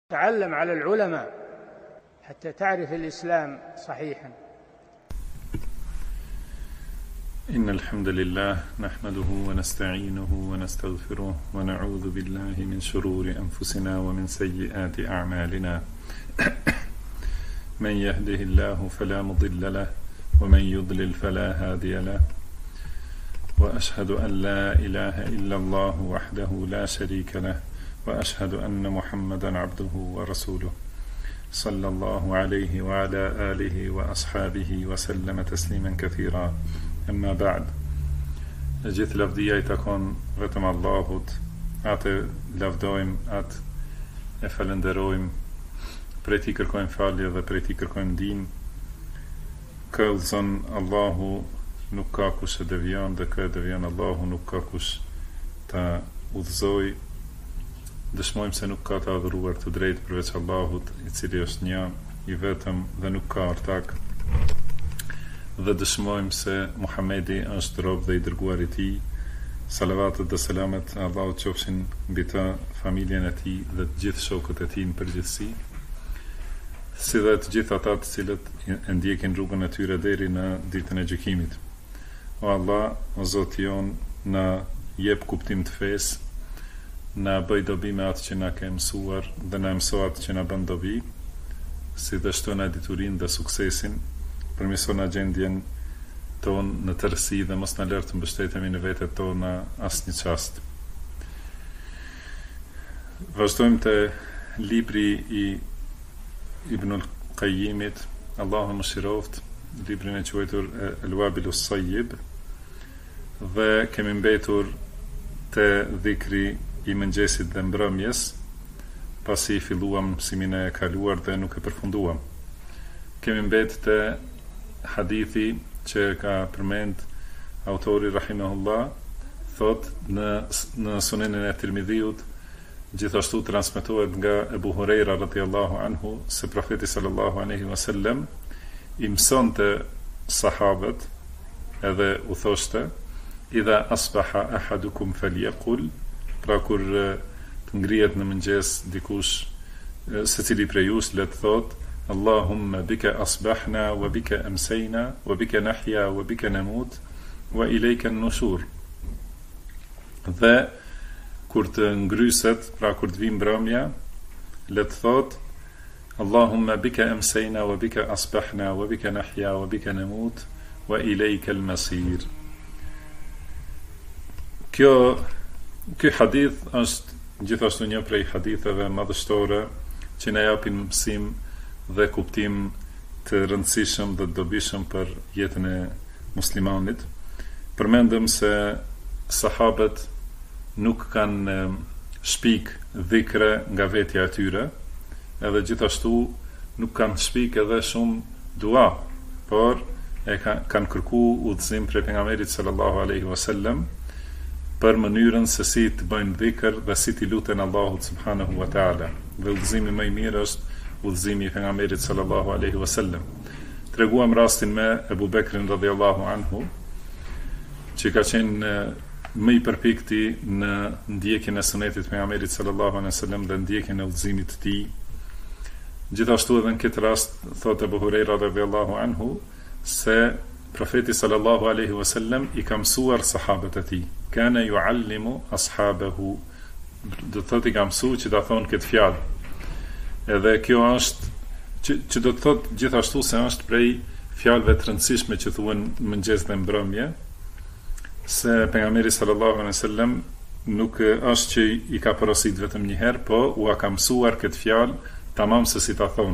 تعلم على العلماء حتى تعرف الإسلام صحيحا. إن الحمد لله نحمده ونستعينه ونستغفره ونعوذ بالله من شرور أنفسنا ومن سيئات أعمالنا من يهده الله فلا مضل له ومن يضلل فلا هادي له وأشهد أن لا إله إلا الله وحده لا شريك له وأشهد أن محمدا عبده ورسوله صلى الله عليه وعلى آله وأصحابه وسلم تسليما كثيرا. أما بعد. Gjithë lavdia I takon vetëm Allahut, atë lavdojmë, atë e falenderojmë, prej Tij kërkojmë falje dhe prej Tij kërkojmë ndihmë. Kë udhëzon Allahu, nuk ka kush e devion, dhe kë e devion Allahu, nuk ka kush ta udhëzoj. Dëshmojmë se nuk ka të adhuruar të drejtë përveç Allahut, I cili është një, I vetëm dhe nuk ka ortak. Dhe dëshmojmë se Muhamedi është rob dhe I dërguar I Tij. Salavatet dhe selamet Allahut qofshin mbi të, familjen e Tij dhe të gjithë shokët e Tij në përgjithësi, si dhe të gjithë ata të cilët e ndjekin rrugën e tyre deri në ditën e gjykimit. O Allah, o Zoti jon, na jep kuptim të fesë, na bëj dobi me atë që na ke mësuar dhe na mëso atë që na bën dobi, si dhe shto na diturinë dhe suksesin, përmirëso na gjendjen tonë në tërësi dhe mos na lër të mbështetemi në vetet tona asnjë çast. Vazhdojmë te libri I Ibnul Qayyimit, Allahu mëshiroft, librin e quajtur El-Wabilus Sayyib, dhe kemi mbetur te dhikri I mëngjesit dhe mbrëmjes, pasi filluam mësimin e kaluar dhe nuk e përfunduam. Kemi mbetur te hadithi që ka përmend autori rahimahullah, thot në Sunenin e Tirmidhiut, gjithashtu transmetohet nga Ebu Hurajra radhiyallahu anhu, se profeti sallallahu alaihi wasallam I mësonte sahabët edhe u thoshte: idha asbaha ahadukum falyaqul, pra kur të ngrihet në mëngjes dikush, secili prej jush le të thot: Allahumma bika asbahna wa bika amsayna wa bika nahya wa bika namut wa ilayka an-nushur. Dhe kur të ngryset, pra kur të vi mbrëmja, le të thot: Allahumma bika amsayna wa bika asbahna wa bika nahya wa bika namut wa ilayka al-masir. Ky hadith është gjithashtu një prej haditheve madhështore që na japin mësim dhe kuptim të rëndësishëm dhe të dobishëm për jetën e muslimanit. Përmendëm se sahabët nuk kanë shpik dhikre nga vetja e tyre, edhe gjithashtu nuk kanë shpik edhe shumë dua, por e kanë kërku udhëzim prej pejgamberit sallallahu alaihi wasallam për mënyrën se si të bëjnë dhikr dhe si të luten Allahut subhanahu wa ta'ala. Dhe udhëzimi më I mirë është udhëzimi I pejgamberit sallallahu alaihi wasallam. Treguam rastin me Ebu Bekrin radhiyallahu anhu, që ka qenë më I përpikti në ndjekjen e sunetit të pejgamberit sallallahu alaihi wasallam dhe ndjekjen e udhëzimit të tij. Gjithashtu edhe në këtë rast thotë Ebu Hurajra radhiyallahu anhu se profeti sallallahu alaihi wasallam I ka mësuar sahabët e tij. Kana yuallimu ashabahu, do të thotë I ka mësuar që ta thonë këtë fjalë. Edhe kjo është që do të thotë gjithashtu se është prej fjalëve të rëndësishme që thuhen mëngjes dhe mbrëmje, se pejgamberi sallallahu alaihi wasallam nuk është që I ka porosit vetëm një herë, po u ka mësuar këtë fjalë tamam se si ta thonë.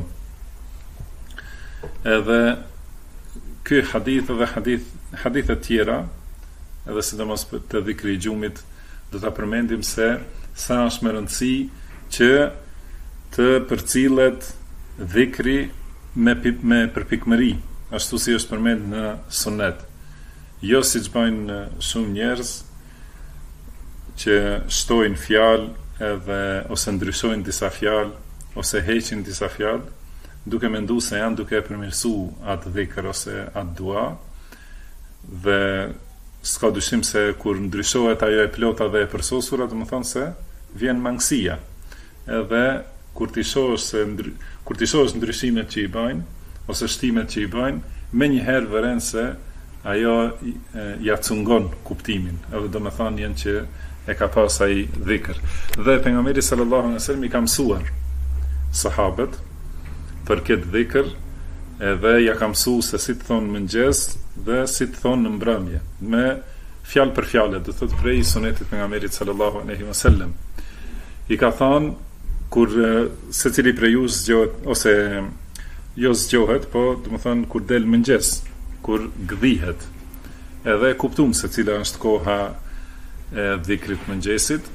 Edhe ky hadith dhe hadithe tjera, edhe sidomos të dhikri I gjumit, do ta përmendim se sa është me rëndësi që të përcillet dhikri me përpikmëri, ashtu si është përmend në sunet. Jo siç bëjnë shumë njerëz që shtojnë fjalë edhe ose ndryshojnë disa fjalë ose heqin disa fjalë, duke menduar se janë duke përmirësuar atë dhikr ose atë dua, dhe s'ka dyshim se kur ndryshohet ajo e plota dhe e përsosura, do të thonë se vjen mangësia. Edhe kur ti shohësh ndryshimet që i bajnë ose shtimet që i bajnë, menjëherë vëren se ajo ja cungon kuptimin, edhe do me thonë jenë që e ka pas ai dhikr. Dhe pejgamberi sallallahu alaihi wasallam i ka mësuar sahabët për këtë dhikr, edhe ja ka mësuar se si të thonë mëngjes dhe si të thonë në mbrëmje, me fjalë për fjalë, do thotë prej sunetit pejgamberit sallallahu alaihi wasallam. I ka thonë kur secili prej ju zgjohet ose jo zgjohet, po do të thonë kur del mëngjes, kur gdhihet. Edhe kuptum se cila është koha e dhikrit mëngjesit.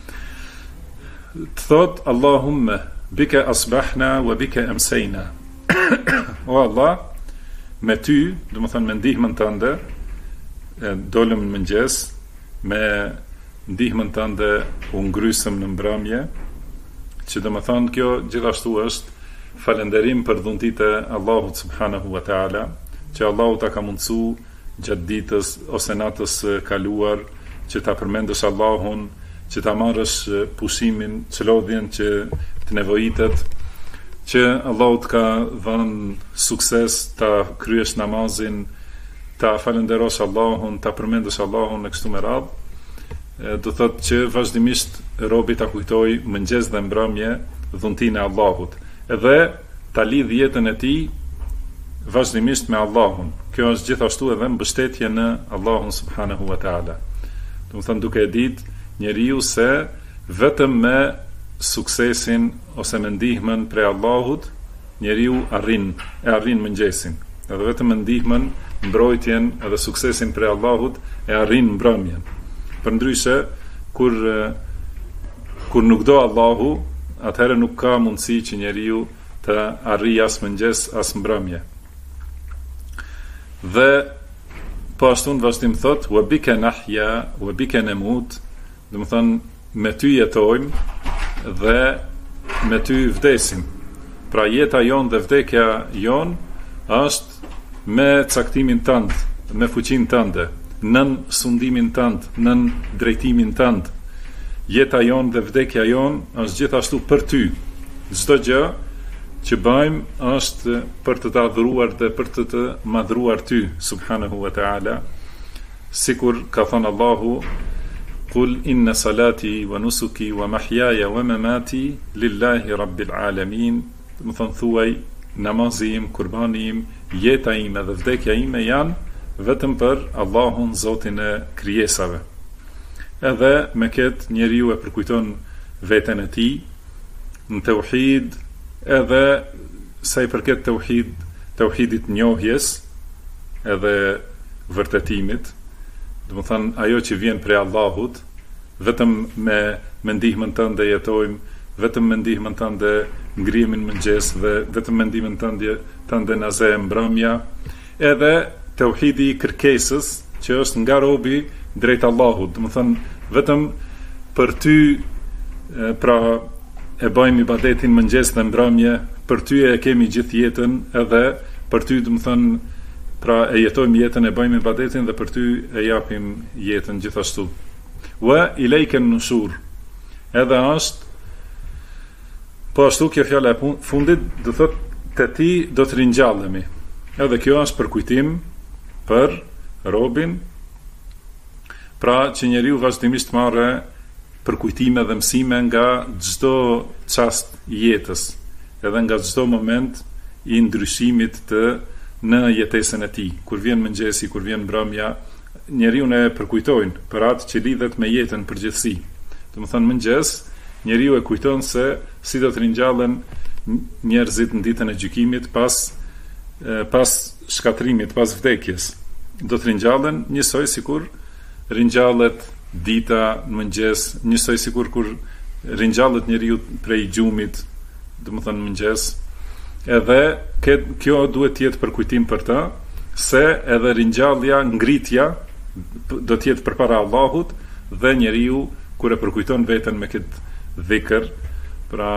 Të thot Allahumma bika asbahna wa bika amsayna. O Allah, me ty, do të thonë me ndihmën tënde, dolëm në mëngjes, me ndihmën tënde u ngrysëm në mbrëmje, që do të thonë kjo gjithashtu është falënderim për dhuntit e Allahut subhanahu wa taala, që Allahu ta ka mundsu gjatë ditës ose natës kaluar që ta përmendësh Allahun, që ta marrësh pushimin, çlodhjen që të nevojitet, që Allahu të ka dhënë sukses ta kryesh namazin, ta falënderosh Allahun, ta përmendësh Allahun në kështu me radhë. Do thotë që vazhdimisht robi ta kujtoj mëngjes dhe mbrëmje dhuntinë e Allahut, edhe ta lidh jetën e tij vazhdimisht me Allahun. Kjo është gjithashtu edhe mbështetje në Allahun subhanahu wa taala. Do të thonë duke e ditë njeriu se vetëm me suksesin ose me ndihmën prej Allahut njeriu arrin mëngjesin. Edhe vetëm me ndihmën, mbrojtjen edhe suksesin prej Allahut e arrin mbrëmjen. Përndryshe kur nuk do Allahu, atëherë nuk ka mundësi që njeriu të arrijë as mëngjes as mbrëmje. Dhe po ashtu në vazhdim thot wa bika nahya wa bika namut, do të thonë me ty jetojmë dhe me ty vdesim. Pra jeta jon dhe vdekja jon është me caktimin tënd, me fuqinë tënde, nën sundimin tënd, nën drejtimin tënd. Jeta jon dhe vdekja jon është gjithashtu për ty. Çdo gjë që bëjmë është për të adhuruar dhe për të madhruar ty subhanahu wa taala, sikur ka thënë Allahu qul inna salati wa nusuki wa mahyaya wa mamati lillahi rabbil alamin. Do të thonë thuaj namazi im, kurbani im, jeta ime dhe vdekja ime janë vetëm për Allahun, Zotin e krijesave. Edhe me këtë njeriu e përkujton veten e tij në tauhid, edhe sa i përket tauhidit njohjes edhe vërtetimit, do të thonë ajo që vjen prej Allahut, vetëm me ndihmën tënde jetojmë, vetëm me ndihmën tënde ngrihemi në mëngjes dhe vetëm me ndihmën tënde na ze mbrëmja, edhe tauhidi i kërkesës që është nga robi drejt Allahut, do të thonë vetëm për ty, pra e bëjmë ibadetin mëngjes dhe mbrëmje, për ty e kemi gjithë jetën, edhe për ty do të thonë pra e jetojmë jetën, e bëjmë ibadetin dhe për ty e japim jetën gjithashtu. Wa ilayka an-nushur. Edhe është po ashtu kjo fjala e fundit do thotë te ti do të ringjallemi. Edhe kjo është përkujtim për robin, pra që njeriu vazhdimisht marrë përkujtime dhe mësime nga çdo çast i jetës, edhe nga çdo moment i ndryshimit në jetesën e tij. Kur vjen mëngjesi, kur vjen mbrëmja, njeriu ne përkujtojnë për atë që lidhet me jetën përgjithësi. Do të thonë mëngjes, njeriu e kujton se si do të ringjallen njerëzit në ditën e gjykimit pas shkatrimit, pas vdekjes. Do të ringjallen njësoj sikur ringjallet dita në mëngjes, njësoj sikur kur ringjallet njeriu prej gjumit, do të thonë mëngjes. Edhe kjo duhet të jetë përkujtim për të, se edhe ringjallja, ngritja do të jetë përpara Allahut, dhe njeriu kur e përkujton veten me këtë dhikr, pra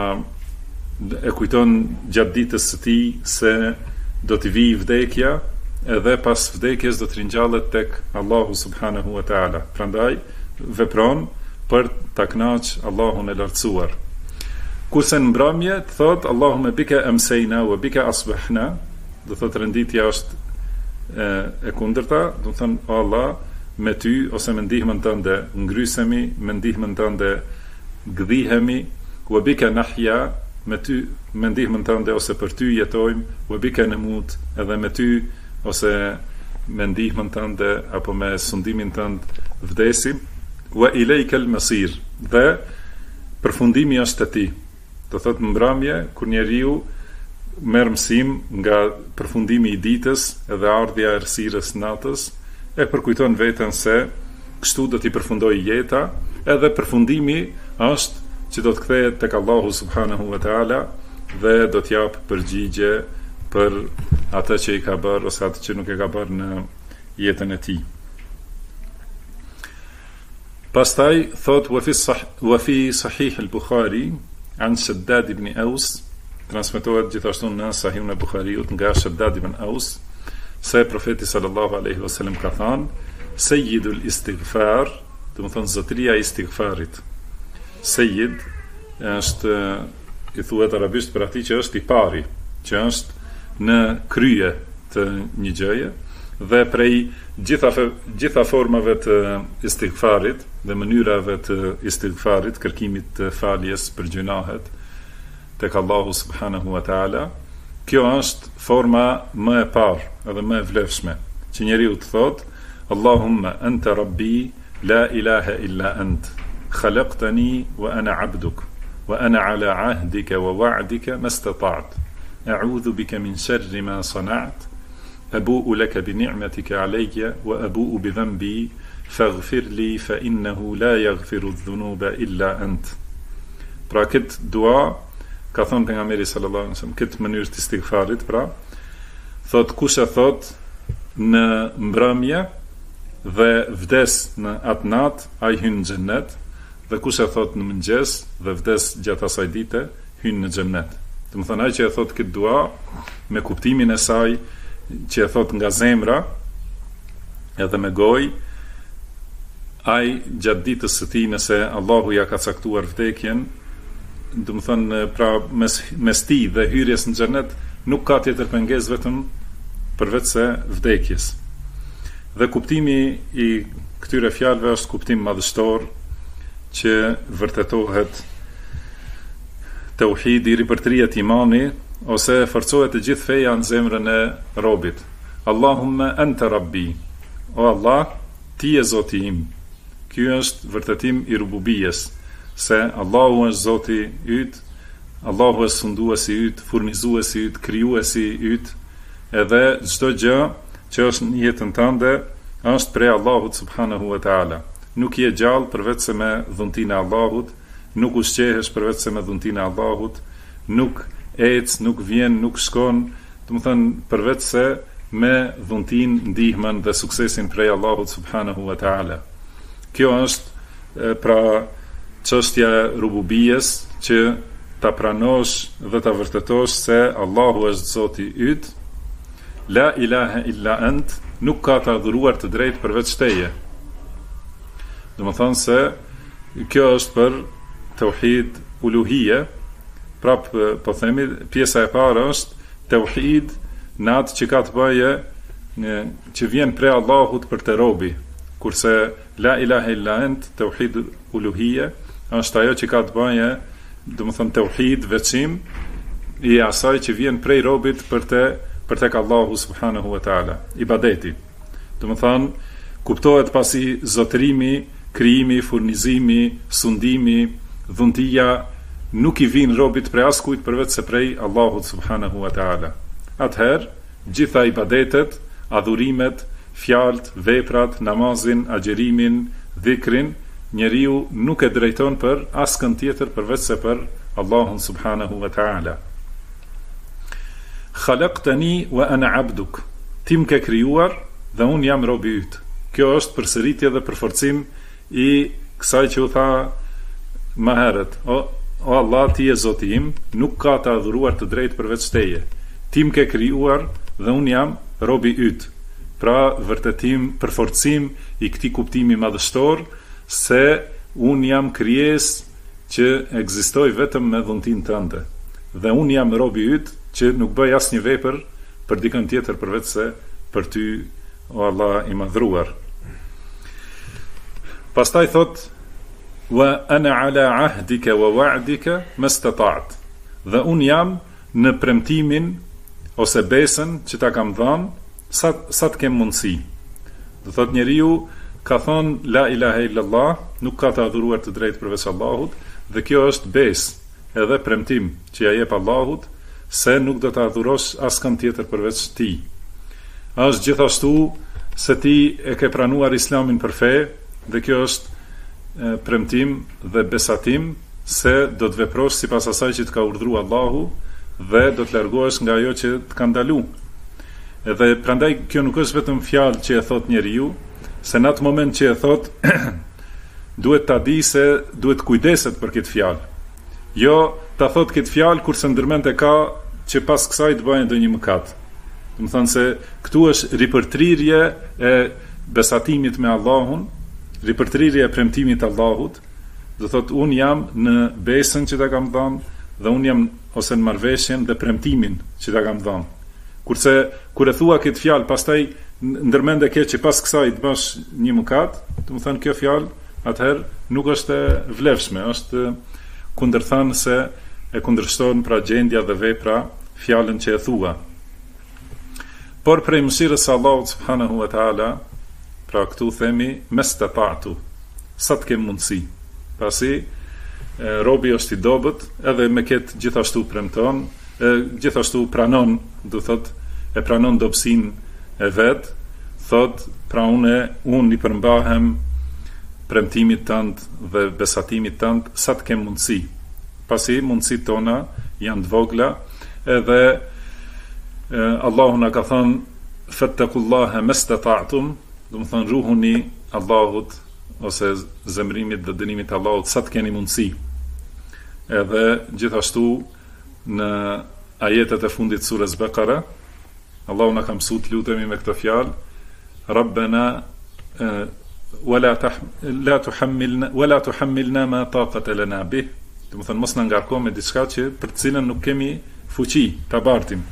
e kujton gjatë ditës së tij se do të vijë vdekja, edhe pas vdekjes do të ringjallet tek Allahu subhanahu wa taala. Prandaj vepron për ta kënaqur Allahun e lartësuar. Kurse në mbrëmje thot Allahumma bika amsayna wa bika asbahna, do thot renditja është e kundërta, do thënë o Allah, me ty ose me ndihmën tënde ngrysemi, me ndihmën tënde gdhihemi, wa bika nahya, me ty me ndihmën tënde ose për ty jetojmë, wa bika namut, edhe me ty ose me ndihmën tënde apo me sundimin tënd vdesim, wa ilayka al-masir, dhe përfundimi është te ti. Do thot mbrëmje kur njeriu merr mësim nga përfundimi i ditës edhe ardhja e errësirës natës, e përkujton veten se kështu do t'i përfundoj jeta, edhe përfundimi është që do të kthehet tek Allahu subhanahu wa taala dhe do t'jap përgjigje për atë që i ka bërë ose atë që nuk e ka bërë në jetën e tij. Pastaj thot wa fi sahih al-Bukhari an Shaddad ibn Aus, transmetohet gjithashtu në Sahihun e Buhariut nga Shaddad ibn Aus, se profeti sallallahu alaihi wasallam ka thënë sayyidul istighfar, do të thonë zotëria e istighfarit. Sayyid është i thuhet arabisht për atij që është i pari, që është në krye të një gjëje, dhe prej gjitha formave të istighfarit dhe mënyrave të istighfarit, kërkimit të faljes për gjunahet tek Allahu subhanahu wa taala, kjo është forma më e parë edhe më e vlefshme, që njeriu të thotë Allahumma anta rabbi la ilaha illa ant khalaqtani wa ana abduk wa ana ala ahdika wa wa'dika mastata'tu a'udhu bika min sharri ma sana'tu abu'u laka bi ni'matika alayya wa abu'u bi dhanbi faghfir li fa innahu la yaghfiru adh-dhunuba illa ant. Pra këtë dua ka thonë pejgamberi sallallahu alaihi wasallam, këtë mënyrë të istighfarit, pra thot kush e thot në mbrëmje dhe vdes në atë natë, ai hyn në xhennet, dhe kush e thot në mëngjes dhe vdes gjatë asaj dite, hyn në xhennet. Do të thonë ai që e thot këtë dua me kuptimin e saj, që e thot nga zemra edhe me gojë, ai gjatë ditës së tij, nëse Allahu ja ka caktuar vdekjen, do të thonë pra mes tij dhe hyrjes në xhenet nuk ka tjetër pengesë vetëm përveç se vdekjes. Dhe kuptimi i këtyre fjalëve është kuptim madhështor që vërtetohet tauhidi, ripërtrihet imani ose forcohet të gjithë feja në zemrën e robit. Allahumma anta rabbi, o Allah, ti je Zoti im. Ky është vërtetim i rububijes, se Allahu është Zoti yt, Allahu është sunduesi yt, furnizuesi yt, krijuesi yt, edhe çdo gjë që është në jetën tënde është prej Allahut subhanahu wa taala. Nuk je gjallë përveç se me dhuntinë e Allahut, nuk ushqehesh përveç se me dhuntinë e Allahut, nuk ec, nuk vjen, nuk shkon, do të thënë përveç se me dhuntinë, ndihmën dhe suksesin prej Allahut subhanahu wa taala. Kjo është pra çështja e rububijes, që ta pranosh dhe ta vërtetosh se Allahu është Zoti yt, la ilaha illa ant, nuk ka të adhuruar të drejtë përveç teje. Do të thonë se kjo është për tauhid uluhije, prap po themi pjesa e parë është tauhid në atë që ka të bëje që vjen prej Allahut për të robi, kurse la ilaha illa ant, tauhid uluhije, është ajo që ka të bëje, do të thonë tauhid, veçim i asaj që vjen prej robit për tek Allahu subhanahu wa taala, ibadeti. Do të thonë kuptohet pasi zotërimi, krijimi, furnizimi, sundimi, dhuntia nuk i vijnë robit prej askujt përveç se prej Allahut subhanahu wa taala. Atëherë, gjitha ibadetet, adhurimet, fjalët, veprat, namazin, agjerimin, dhikrin, njeriu nuk e drejton për askën tjetër përveç se për Allahun subhanahu wa taala. Khalaqtani wa ana abduk, ti më ke krijuar dhe unë jam robi yt. Kjo është përsëritje dhe përforcim i kësaj që u tha më herët. O Allah, ti je Zoti im, nuk ka të adhuruar të drejtë përveç teje. Ti më ke krijuar dhe unë jam robi yt. Pra vërtetim, përforcim i këtij kuptimi madhështor se unë jam krijesë që ekzistoj vetëm me dhuntin tënde. Dhe unë jam robi yt që nuk bëj asnjë vepër për dikën tjetër përveç se për ty, o Allah i madhruar. Pastaj thot: wa ana ala ahdika wa wa'dika mastata'at. Dhe un jam në premtimin ose besën që ta kam dhënë sa të kem mundësi. Do thot njeriu ka thonë la ilaha illallah, nuk ka të adhuruar të drejtë përveç Allahut, dhe kjo është besë edhe premtim që ja jep Allahut se nuk do të adhurosh askën tjetër përveç ti. Është gjithashtu se ti e ke pranuar Islamin për fe, dhe kjo është premtim dhe besatim se do të veprosh sipas asaj që të ka urdhëruar Allahu dhe do të largohesh nga ajo që të ka ndaluar. Edhe prandaj kjo nuk është vetëm fjalë që e thot njeriu, se në atë moment që e thot duhet ta di se duhet kujdeset për këtë fjalë. Jo ta thot këtë fjalë kurse ndërmend e ka që pas kësaj të bëjë ndonjë mëkat. Do të thonë se këtu është ripërtrirje e besatimit me Allahun, ripërtrirje e premtimit të Allahut. Do thot un jam në besën që ta kam dhënë dhe un jam ose në marrëveshjen dhe premtimin që ta kam dhënë. Kurse kur e thua këtë fjalë pastaj ndërmend e ke që pas kësaj të bash një mëkat, do të thonë kjo fjalë atëherë nuk është e vlefshme, është kundërthanëse, e kundërshton pra gjendja dhe vepra fjalën që e thua. Por prej mëshirës së Allahut subhanahu wa taala, pra këtu themi mastata'tu, sa të kem mundësi. Pasi robi është i dobët, edhe me këtë gjithashtu premton, gjithashtu pranon, do thot, e pranon dobësinë e vet, thot, pra unë i përmbahem premtimit tënd dhe besatimit tënd sa të kem mundësi. Pasi mundësitë tona janë të vogla, edhe Allahu na ka thënë fattaqullaha mastata'tum, do të thonë ruhuni Allahut ose zemrimit dhe dënimit të Allahut sa të keni mundësi. Edhe gjithashtu në ajetet e fundit surës Bekara, Allahu na ka mësuar të lutemi me këtë fjalë: Rabbana wala tuhammilna ma taqata lana bih. Do të thonë mos na ngarko me diçka që për të cilën nuk kemi fuqi ta bartim.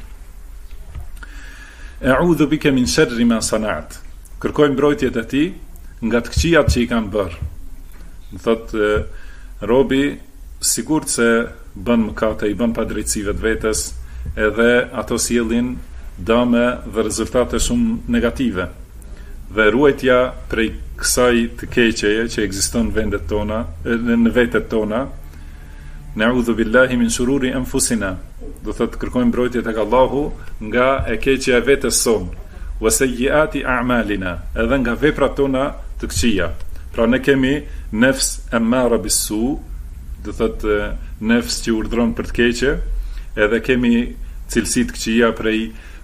A'udhu bika min sharri ma sana'at. Kërkoj mbrojtjet e ti nga të këqijat që i kam bërë. Më thotë robi sigurt se bën mëkate, i bën padrejtësive të vetes, edhe ato sjellin dëme dhe rezultate shumë negative. Dhe ruajtja prej kësaj të keqeje që ekziston në vendet tona, në vetet tona, na'udhu billahi min shururi anfusina. Do thotë kërkojmë mbrojtje tek Allahu nga e keqja e vetes sonë, wa sayyiati a'malina, edhe nga veprat tona të këqija. Pra ne kemi nefs ammara bisu, do thotë nefs që urdhron për të keqe, edhe kemi cilësi të këqija prej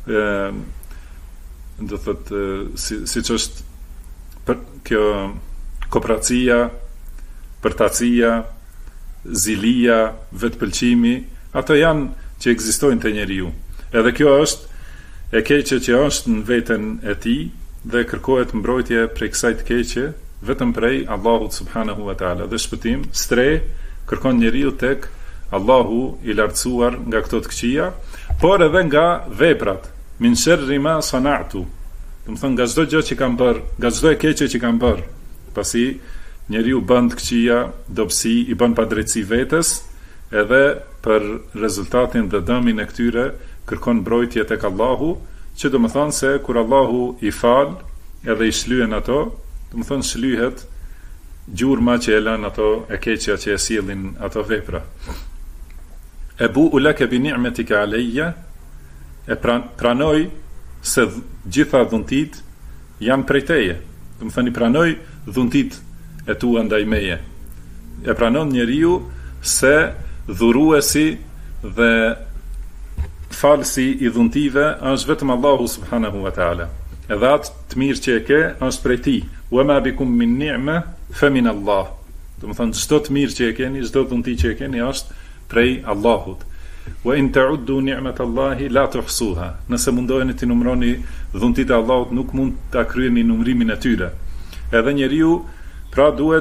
do thotë siç është kjo kopracia, përtacia, zilia, vetpëlqimi, ato janë që ekzistojnë te njeriu. Edhe kjo është e keqe që është në veten e tij dhe kërkohet mbrojtje prej kësaj të keqe vetëm prej Allahut subhanahu wa taala. Dhe shpëtim, stre kërkon njeriu tek Allahu i lartësuar nga këto të këqija, por edhe nga veprat. Min sharri ma sana'tu. Do të thonë nga çdo gjë që kam bërë, nga çdo e keqe që kam bërë. Pasi njeriu bën të këqija, dobësi, i bën padrejtësi vetes, edhe për rezultatin dhe dëmin e këtyre kërkon mbrojtje tek Allahu, që do të thonë se kur Allahu i fal edhe i shlyen ato, do të thonë shlyhet gjurma që e lën ato e keqja që e sjellin ato vepra. Ebu'u laka bi ni'matika alayya, e pranoj se gjitha dhuntit janë prej teje. Do të thonë i pranoj dhuntit e tua ndaj meje. E pranon njeriu se dhuruesi dhe falsi i dhuntive është vetëm Allahu subhanahu wa taala. Edhe atë të mirë që e ke është prej tij. Wa ma bikum min ni'ma fa min Allah. Do të thonë çdo të mirë që e keni, çdo dhunti që e keni është prej Allahut. Wa in ta'uddu ni'matallahi la tuhsuha. Nëse mundoheni të numëroni dhuntit e Allahut, nuk mund ta kryeni numërimin e tyre. Edhe njeriu pra duhet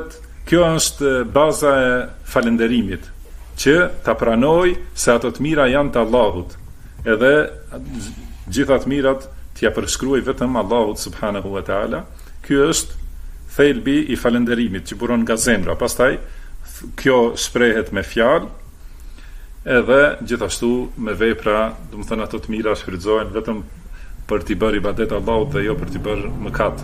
kjo është baza e falënderimit, që ta pranoj se ato të mira janë të Allahut, edhe gjitha të mirat t'ja përshkruaj vetëm Allahut subhanahu wa taala. Ky është thelbi i falënderimit që buron nga zemra. Pastaj kjo shprehet me fjalë, edhe gjithashtu me vepra, do të thënë ato të mira shfrytëzohen vetëm për t'i bërë ibadet Allahut dhe jo për t'i bërë mëkat.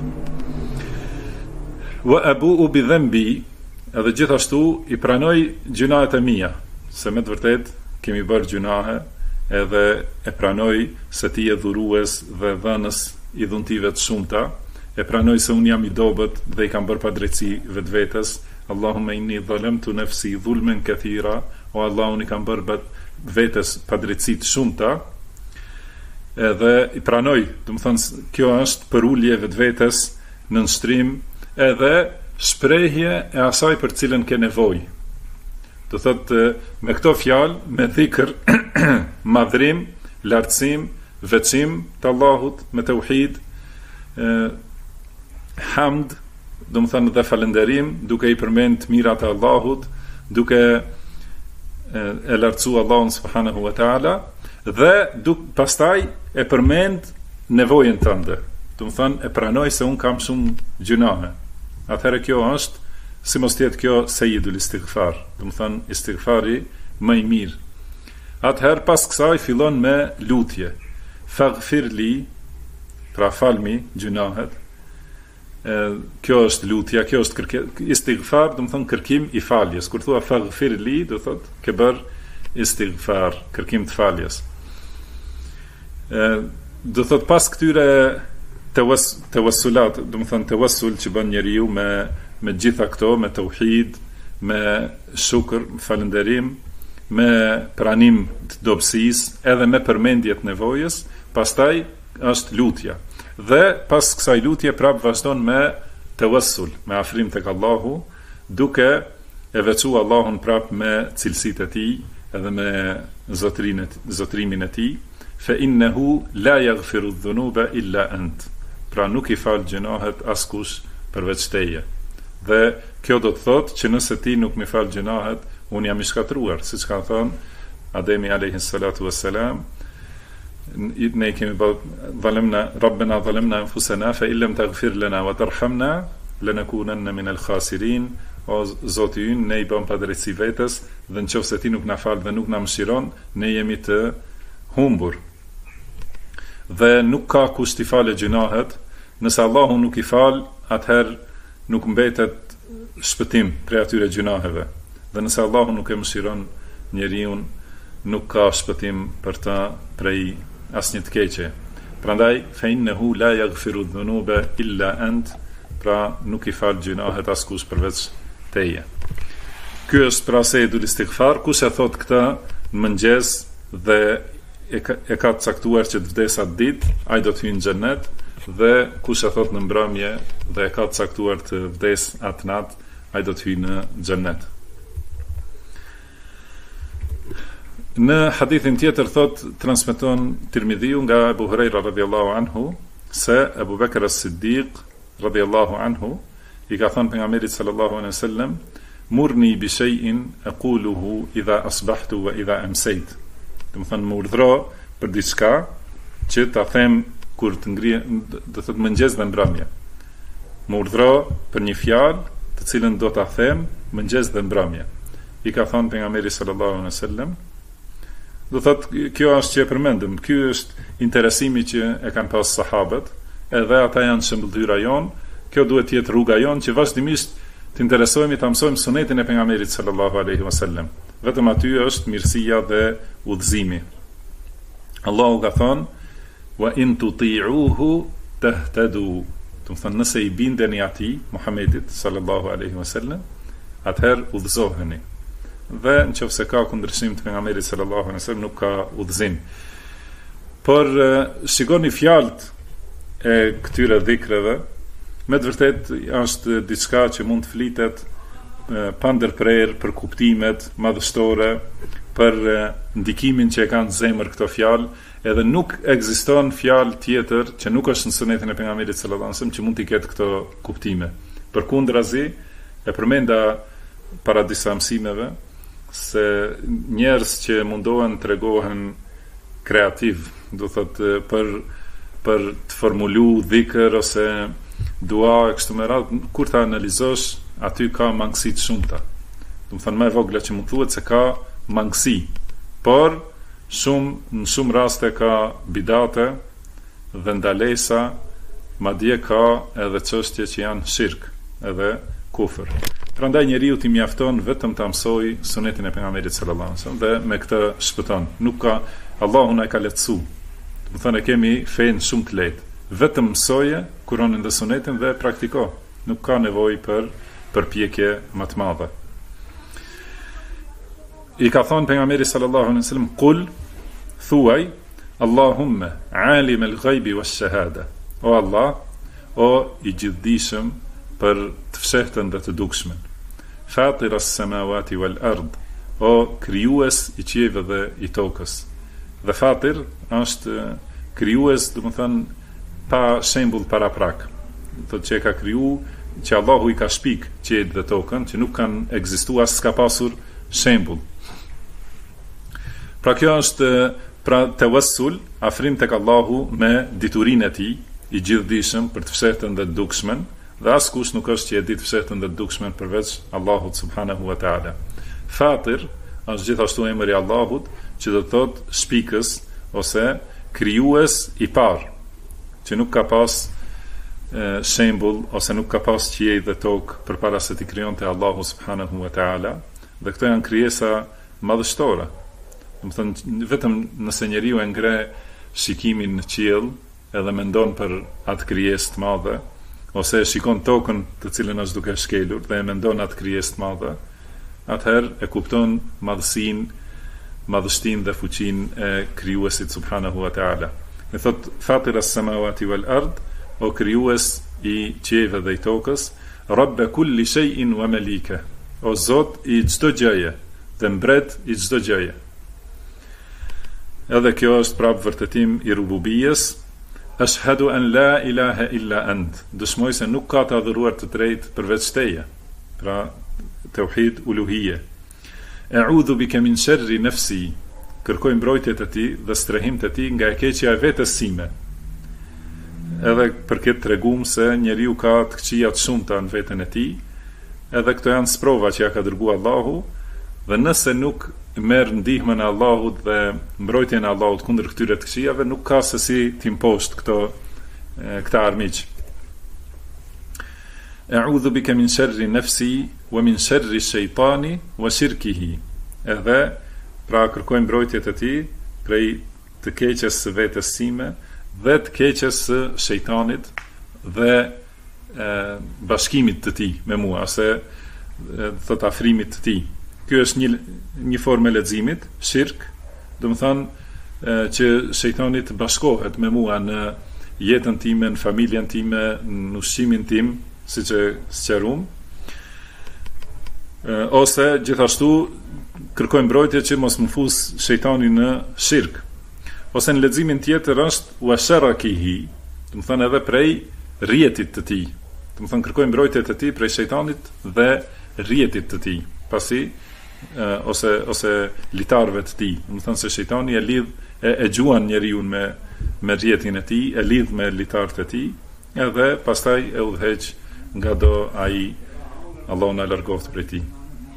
Wa abu'u bi dhanbi, edhe gjithashtu i pranoj gjunahet e mia, se me të vërtet kemi bërë gjunahe, edhe e pranoj se ti je dhurues dhe dhënës i dhuntive të shumta, e pranoj se unë jam i dobët dhe i kam bërë padrejtësi vetvetes. Allahumma inni dhalamtu nafsi dhulmen kathira, o Allah, unë i kam bërë vetes padrejtësi të shumta, edhe i pranoj, do të thënë kjo është për ulje vetvetes në nështrim, edhe shprehje e asaj për cilën ke nevojë. Do thotë me këto fjalë, me dhikr, madhrim, lartësim, veçim të Allahut, me tauhid, hamd, do të thënë dhe falënderim, duke i përmend mirat e Allahut, duke e lartësu Allahun subhanahu wa taala, dhe pastaj e përmend nevojën tënde. Do të thënë e pranoj se un kam shumë gjunahe. Atëherë kjo është, si mos tjetë kjo sejidul istighfar, do të thënë istighfari më i mirë. Atëherë pas kësaj fillon me lutje. Faghfirli, pra falmi gjunahet. Kjo është lutja, kjo është istighfar, do të thënë kërkim i faljes. Kur thua faghfirli, do thotë ke bër istighfar, kërkim të faljes. Do thotë pas këtyre tawassulat, do të thënë tawassul që bën njeriu me gjitha këto, me tauhid, me shukr, falënderim, me pranim të dobësisë, edhe me përmendje të nevojës, pastaj është lutja. Dhe pas kësaj lutje prap vazhdon me tawassul, me afrim tek Allahu, duke e veçu Allahun prap me cilësitë e tij, edhe me zotrimin e tij, fa innehu la yaghfiru dhunuba illa ant. Pra nuk i fal gjunahet askush përveç teje. Dhe kjo do të thotë që nëse ti nuk mi fal gjunahet, unë jam i shkatruar, siç ka thënë Ademi alayhi salatu wassalam, ne kemi dhalemna rabbana dhalemna anfusana fa illam taghfir lana wa tarhamna lanakunanna min al-khasirin. O Zoti ynë, ne i bëm padrejtësi vetes, dhe nëse ti nuk na fal dhe nuk na mëshiron, ne jemi të humbur. Dhe nuk ka kush t'i falë gjunahet. Nëse Allahu nuk i fal, atëherë nuk mbetet shpëtim prej atyre gjunaheve. Dhe nëse Allahu nuk e mëshiron njeriu, nuk ka shpëtim për ta prej asnjë të keqe. Prandaj fa innehu la yaghfiru dhunuba illa ant, pra nuk i fal gjunahet askush përveç teje. Ky është pra sejidul istighfar. Kush e thot këtë në mëngjes dhe e ka caktuar që të vdes atë ditë, ai do të hyjë në xhennet, dhe kush e thot në mbrëmje dhe e ka caktuar të vdes atë natë, ai do të hyjë në xhennet. Në hadithin tjetër thot, transmeton Tirmidhiu nga Abu Huraira radhiyallahu anhu, se Abu Bakr as-Siddiq radhiyallahu anhu i ka thënë pejgamberit sallallahu alaihi wasallam, murni bi shay'in aquluhu idha asbahtu wa idha amsayt. Do të thënë më urdhro për diçka që ta them kur të ngrihem, do thotë mëngjes dhe mbrëmje. Më urdhro për një fjalë të cilën do ta them mëngjes dhe mbrëmje. I ka thënë pejgamberi sallallahu alaihi wasallam. Do thotë kjo është që e përmendëm, ky është interesimi që e kanë pas sahabët, edhe ata janë shembulltyra jon. Kjo duhet të jetë rruga jon që vazhdimisht të interesohemi ta mësojmë sunetin e pejgamberit sallallahu alaihi wasallam. Vetëm aty është mirësia dhe udhëzimi. Allahu ka thënë: "Wa in tuti'uhu tahtadu." Do të thonë nëse i bindeni atij Muhamedit sallallahu alaihi wasallam, atëherë udhëzoheni. Dhe nëse ka kundërshtim të pejgamberit sallallahu alaihi wasallam, nuk ka udhëzim. Por shikoni fjalët e këtyre dhikreve, me të vërtet është diçka që mund të flitet pa ndërprerje për kuptimet madhështore, për ndikimin që e kanë në zemër këto fjalë, edhe nuk ekziston fjalë tjetër që nuk është në sunetin e pejgamberit sallallahu alaihi wasallam që mund të ketë këto kuptime. Përkundrazi, e përmenda para disa mësimeve se njerëz që mundohen të tregohen kreativ, do thotë për të formulu dhikër ose dua e kështu me radhë, kur ta analizosh, aty ka mangësi të shumta. Do të thonë më e vogla që mund thuhet se ka mangësi, por në shumë raste ka bidate dhe ndalesa, madje ka edhe çështje që janë shirk, edhe kufër. Prandaj njeriu t'i mjafton vetëm ta mësoj sunetin e pejgamberit sallallahu alaihi wasallam dhe me këtë shpëton. Nuk ka, Allahu na e ka lehtësu. Do të thonë kemi fen shumë të lehtë. Vetëm mësoje Kur'anin dhe sunetin dhe praktiko. Nuk ka nevojë për përpjekje më të madhe. I ka thonë pejgamberi sallallahu alaihi wasallam, "Qul", thuaj, "Allahumma alim al-ghaibi wash-shahada", o Allah, o i gjithdijshëm për të fshehtën dhe të dukshmen. Fatir as-samawati wal-ard, o krijues i qiejve dhe i tokës. Dhe fatir është krijues, do të thënë pa shembull paraprak. Thotë që ka kriju, që Allahu i ka shpik qiejt dhe tokën, që nuk kanë ekzistuar, s'ka pasur shembull. Pra kjo është tawassul, afrim tek Allahu me diturinë e tij, i gjithdijshëm për të fshehtën dhe të dukshmen, dhe askush nuk është që e di të fshehtën dhe të dukshmen përveç Allahut subhanahu wa taala. Fatir është gjithashtu emri i Allahut, që do të thotë shpikës ose krijues i parë, që nuk ka pas shembull ose nuk ka pas qiell dhe tokë përpara se t'i krijonte Allahu subhanahu wa taala, dhe këto janë krijesa madhështore. Do të thonë vetëm nëse njeriu e ngre shikimin në qiell edhe mendon për atë krijesë të madhe, ose shikon tokën të cilën është duke shkelur dhe e mendon atë krijesë të madhe, atëherë e kupton madhështinë dhe fuqinë e krijuesit subhanahu wa taala. Me thot fatir as-samawati wal ard, o krijues i qiejve dhe i tokës, Rabb kulli shay'in wa malika, o Zot i çdo gjëje dhe mbret i çdo gjëje. Edhe kjo është prapë vërtetim i rububijes. Ashhadu an la ilaha illa ant, dëshmoj se nuk ka të adhuruar të drejtë përveç teje, pra tauhid uluhije. A'udhu bika min sharri nafsi, kërkoj mbrojtje të ti dhe strehim të ti nga e keqja e vetës sime. Edhe për këtë tregum se njeriu ka të këqija të shumta në veten e tij, edhe këto janë sprova që ja ka dërguar Allahu, dhe nëse nuk merr ndihmën e Allahut dhe mbrojtjen e Allahut kundër këtyre të këqijave, nuk ka se si të imposht këta armiq. A'udhu bika min sharri nafsi wa min sharri shaytani wa shirkihi. Edhe pra kërkoj mbrojtje të tij prej të keqes së vetes sime dhe të keqes së shejtanit dhe bashkimit të tij me mua, ose thot afrimit të tij. Ky është një formë e leximit, shirk, do të thonë që shejtani të bashkohet me mua në jetën time, në familjen time, në ushqimin tim, siç e sqaruam. Ose gjithashtu kërkoj mbrojtje që mos më fus shejtani në shirk. Ose në leximin tjetër është wa sharakihi, do të thonë edhe prej rrjetit të tij. Do të thonë kërkoj mbrojtje të tij prej shejtanit dhe rrjetit të tij. Pasi ose litarëve të tij. Do të thonë se shejtani e lidh e gjuan njeriu me rrjetin e tij, e lidh me litarët e tij, edhe pastaj e udhëheq nga do ai, Allahu na largoft prej tij.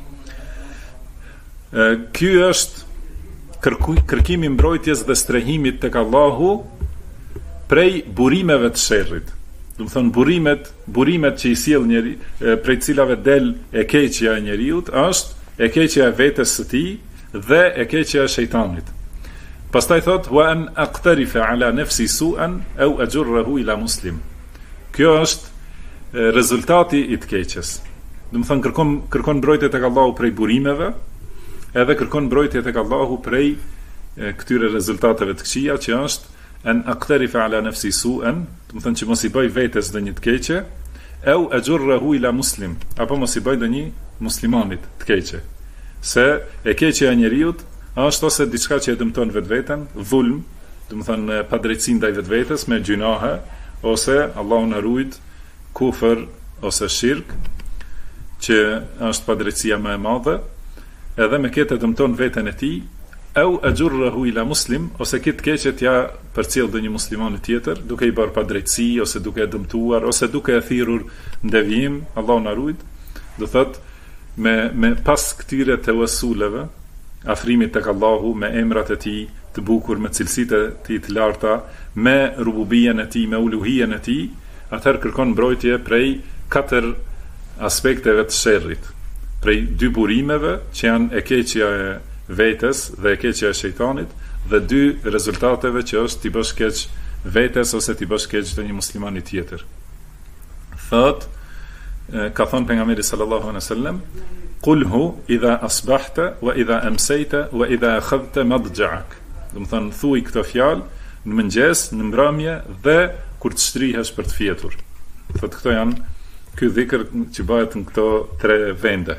Ky është kërkimi mbrojtjes dhe strehimit tek Allahu prej burimeve të sherrit. Do të thonë burimet që i sjell njeri, prej cilave del e keqja e njeriu, është e keqja e vetes së tij dhe e keqja e shejtanit. Pastaj thot wa an aqtarifa ala nafsi su'an aw ajurruhu ila muslim. Kjo është rezultati i të keqes. Do të thonë kërkon mbrojtje tek Allahu prej burimeve, edhe kërkon mbrojtje tek Allahu prej këtyre rezultateve të këqija, që është an aqtarifa ala nafsi su'an, do të thonë që mos i bëj vetes ndonjë të keqe, aw ajurruhu ila muslim, apo mos i bëj ndonjë muslimanit të keqe. Se e keqja e njeriu është ose diçka që e dëmton vetveten, dhulm, do të thonë padrejtësi ndaj vetvetes me gjunahe, ose Allahu na ruaj kufër ose shirk, që është padrejtësia më e madhe, edhe me këtë dëmton veten e tij, au ajurruhu ila muslim, ose këtë keqet ja përcjell ndonjë musliman tjetër, duke i bërë padrejtësi, ose duke e dëmtuar, ose duke e thirrur ndevijim, Allahu na ruaj. Do thot me pas këtyre tawassuleve, afrimit tek Allahu, me emrat e tij të bukur, me cilësitë e tij të larta, me rububien e tij, me uluhien e tij, atëherë kërkon mbrojtje prej 4 aspekteve të sherrit, prej 2 burimeve që janë e keqja e vetes dhe e keqja e shejtanit, dhe 2 rezultateve që është t'i bësh keq vetes ose t'i bësh keq çdo një muslimani tjetër. Thot, ka thënë pejgamberi sallallahu alaihi wasallam, qulhu idha asbahta wa idha amsayta wa idha akhadhta madja'ak. Do të thonë thuaj këtë fjalë në mëngjes, në mbrëmje dhe kur të shtrihesh për të fjetur. Thot këto janë ky dhikr që bëhet në këto 3 vende.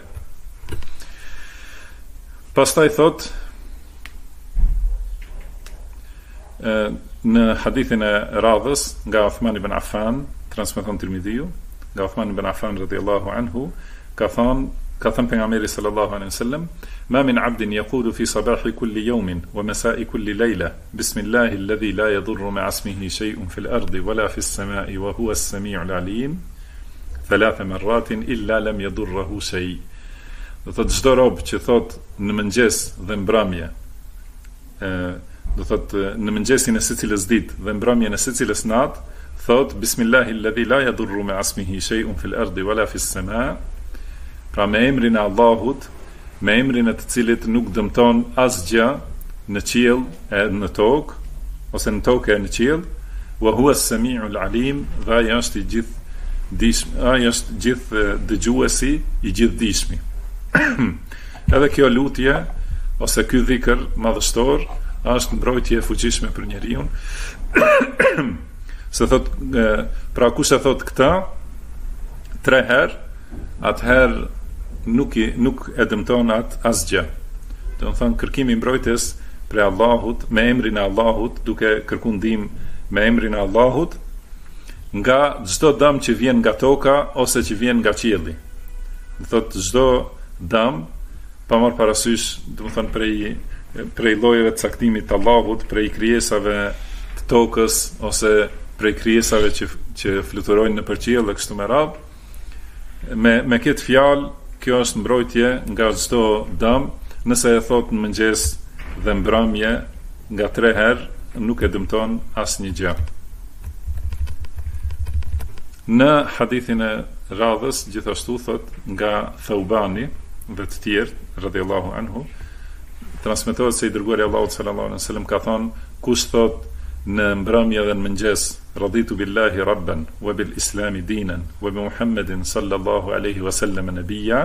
Pastaj thot në hadithin e radhës nga Uthman ibn Affan, transmeton Tirmidhiu, nga Uthman ibn Affan radhiyallahu anhu, ka thënë pejgamberi sallallahu alaihi wasallam, ma min 'abdin yaqulu fi sabahi kulli yawmin wa masa'i kulli layla bismillahi alladhi la yadurru ma'a ismihi shay'un fil ardi wala fis sama'i wa huwa as-sami'ul 'alim 3 marratin illa lam yadurruhu shay'. Do thot çdo rob që thot në mëngjes dhe mbrëmje, do thot në mëngjesin e secilës ditë dhe mbrëmjen e secilës natë, thot bismillahi alladhi la yadurru ma'a ismihi shay'un fil ardi wala fis sama', pra me emrin e Allahut, me emrin e të cilit nuk dëmton asgjë në qiell e në tokë, ose në tokë e në qiell, wa huwa as-sami'ul 'alim, dhe ai është i gjithë dëgjuesi, i gjithdijshmi. Edhe kjo lutje ose ky dhikr madhështor është mbrojtje e fuqishme për njeriu. Se thot, pra kush e thot këtë 3 herë, atëherë nuk e dëmton atë asgjë. Do të thonë kërkimi mbrojtjes për Allahut, me emrin e Allahut, duke kërkuar ndihmë me emrin e Allahut nga çdo dëm që vjen nga toka ose që vjen nga qielli. Do thotë çdo dëm pa marrë parasysh, do të thonë prej llojeve të caktimit të Allahut, prej krijesave të tokës ose prej krijesave që fluturojnë nëpër qiell dhe kështu me radhë. Me këtë fjalë, kjo është mbrojtje nga çdo dëm, nëse e thot në mëngjes dhe mbrëmje nga 3 herë, nuk e dëmton asnjë gjë. Në hadithin e radhës, gjithashtu thot nga Thaubani dhe të tjerë, radhiyallahu anhu, transmetohet se i dërguari Allahut sallallahu alaihi wasallam ka thonë, kush thot në mbrëmje dhe në mëngjes, raditu billahi rabban wa bil islami dinan wa bi Muhammedin sallallahu alaihi wasallam nabiyya,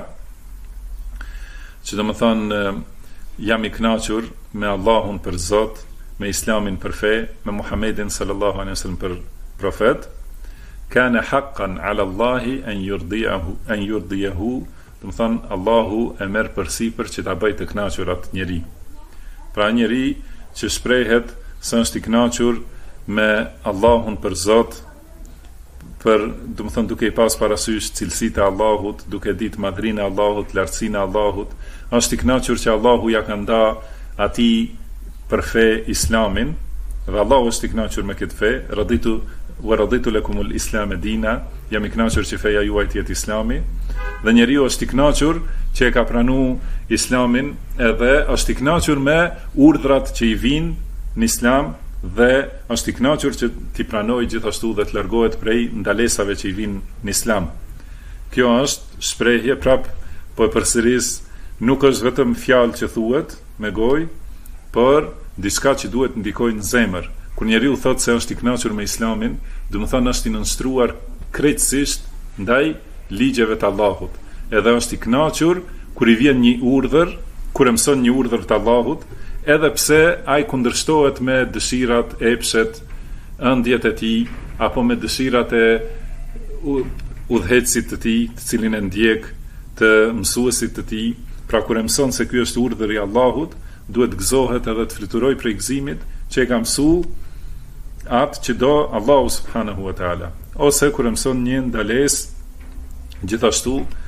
që do të thonë jam i kënaqur me Allahun për Zot, me Islamin për fe, me Muhammedin sallallahu alaihi wasallam për profet, kana haqqan ala Allahi an yurdiyahu, do të thonë Allahu e merr përsipër që ta bëjë të kënaqur atë njeri. Pra njeri që shprehet se është i kënaqur me Allahun për Zot, për, do të thonë, duke i pas parasysh cilësitë e Allahut, duke ditë madhrinë e Allahut, lartësinë e Allahut, është i kënaqur që Allahu ja ka nda atij për fe Islamin, dhe Allahu është i kënaqur me këtë fe, raditu lakumul islam dina, jam i kënaqur që feja juaj të jetë Islami, dhe njeriu është i kënaqur që e ka pranuar Islamin, edhe është i kënaqur me urdhrat që i vijnë në Islam, dhe është i kënaqur që t'i pranojë gjithashtu dhe të largohet prej ndalesave që i vijnë në Islam. Kjo është shprehje, prap po e përsëris, nuk është vetëm fjalë që thuhet me gojë, por diçka që duhet ndikojë në zemër. Kur njeriu thotë se është i kënaqur me Islamin, do të thonë është i nënshtruar krejtësisht ndaj ligjeve të Allahut. Edhe është i kënaqur kur i vjen një urdhër, kur e mëson një urdhër të Allahut, edhe pse ai kundërshtohet me dëshirat, epshet, ëndjet e tij, apo me dëshirat e udhëheqësit të tij, të cilin e ndjek, të mësuesit të tij. Pra kur e mëson se ky është urdhër i Allahut, duhet gëzohet edhe të fluturojë prej gëzimit që e ka mësuar atë që do Allahu subhanahu wa taala. Ose kur e mëson një ndalesë, gjithashtu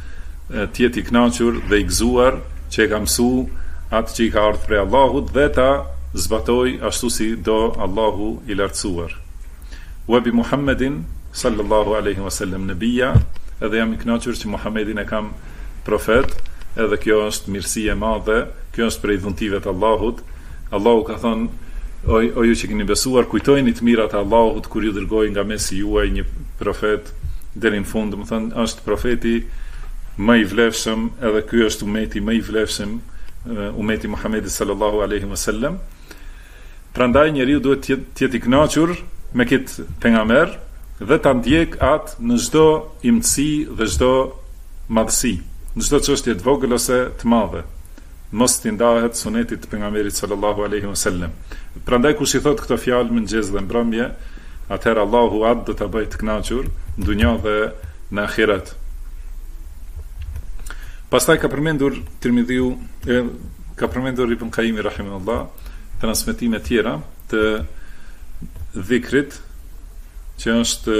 të jetë i kënaqur dhe i gëzuar që e ka mësuar atë që i ka ardhur prej Allahut dhe ta zbatoj ashtu si do Allahu i lartësuar. Wa bi Muhammedin sallallahu alaihi wasallam nabiyya, edhe jam i kënaqur që Muhammedin e kam profet, edhe kjo është mirësi e madhe, kjo është prej dhuntive të Allahut. Allahu ka thënë: o ju që keni besuar, kujtojeni të mirat e Allahut kur ju dërgoi nga mesi juaj një profet deri në fund. Do të thënë është profeti më i vlefshëm, edhe ky është umeti më i vlefshëm, umeti Muhammedit sallallahu alaihi wasallam. Prandaj njeriu duhet të jetë i kënaqur me këtë pejgamber dhe ta ndjek atë në çdo imtësi dhe çdo madhësi, në çdo çështje të vogël ose të madhe. Mos t'i ndahet sunetit të pejgamberit sallallahu alaihi wasallam. Prandaj kush i thot këto fjalë mëngjes dhe mbrëmje, atëherë Allahu atë do ta bëjë të kënaqur në dunjë dhe në ahiret. Pastaj ka përmendur Tirmidhiu, ka përmendur Ibn Qayyim rahimahullah transmetime tjera të dhikrit, që është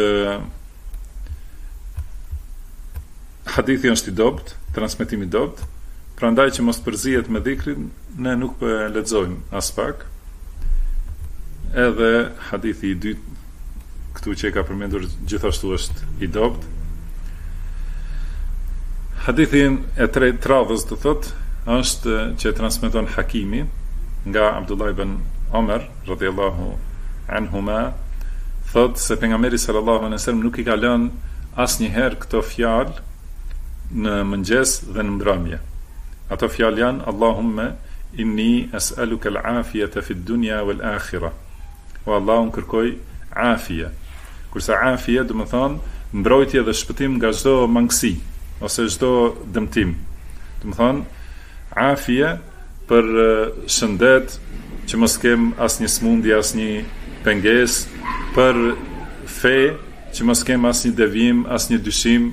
hadithi është i dobët, transmetimi i dobët. Prandaj që mos përzihet me dhikrin, ne nuk po e lexojmë as pak. Edhe hadithi i dytë këtu që e ka përmendur gjithashtu është i dobët. Hadithin e tretë radhës të thot është që transmeton Hakimi nga Abdullah ibn Omer radhiyallahu anhuma, thot se pejgamberi sallallahu alaihi wasallam nuk i ka lënë asnjëherë këto fjalë në mëngjes dhe në mbrëmje. Ato fjalë janë: Allahumma inni as'aluka al-afiyata fi ad-dunya wal-akhirah. O Allah, unë kërkoj afia. Kurse afia do të thonë mbrojtje dhe shpëtim nga çdo mangësi ose çdo dëmtim. Do të thonë afia për shëndet, që mos kem asnjë smundje, asnjë pengesë, për fe, që mos kem asnjë devijim, asnjë dyshim,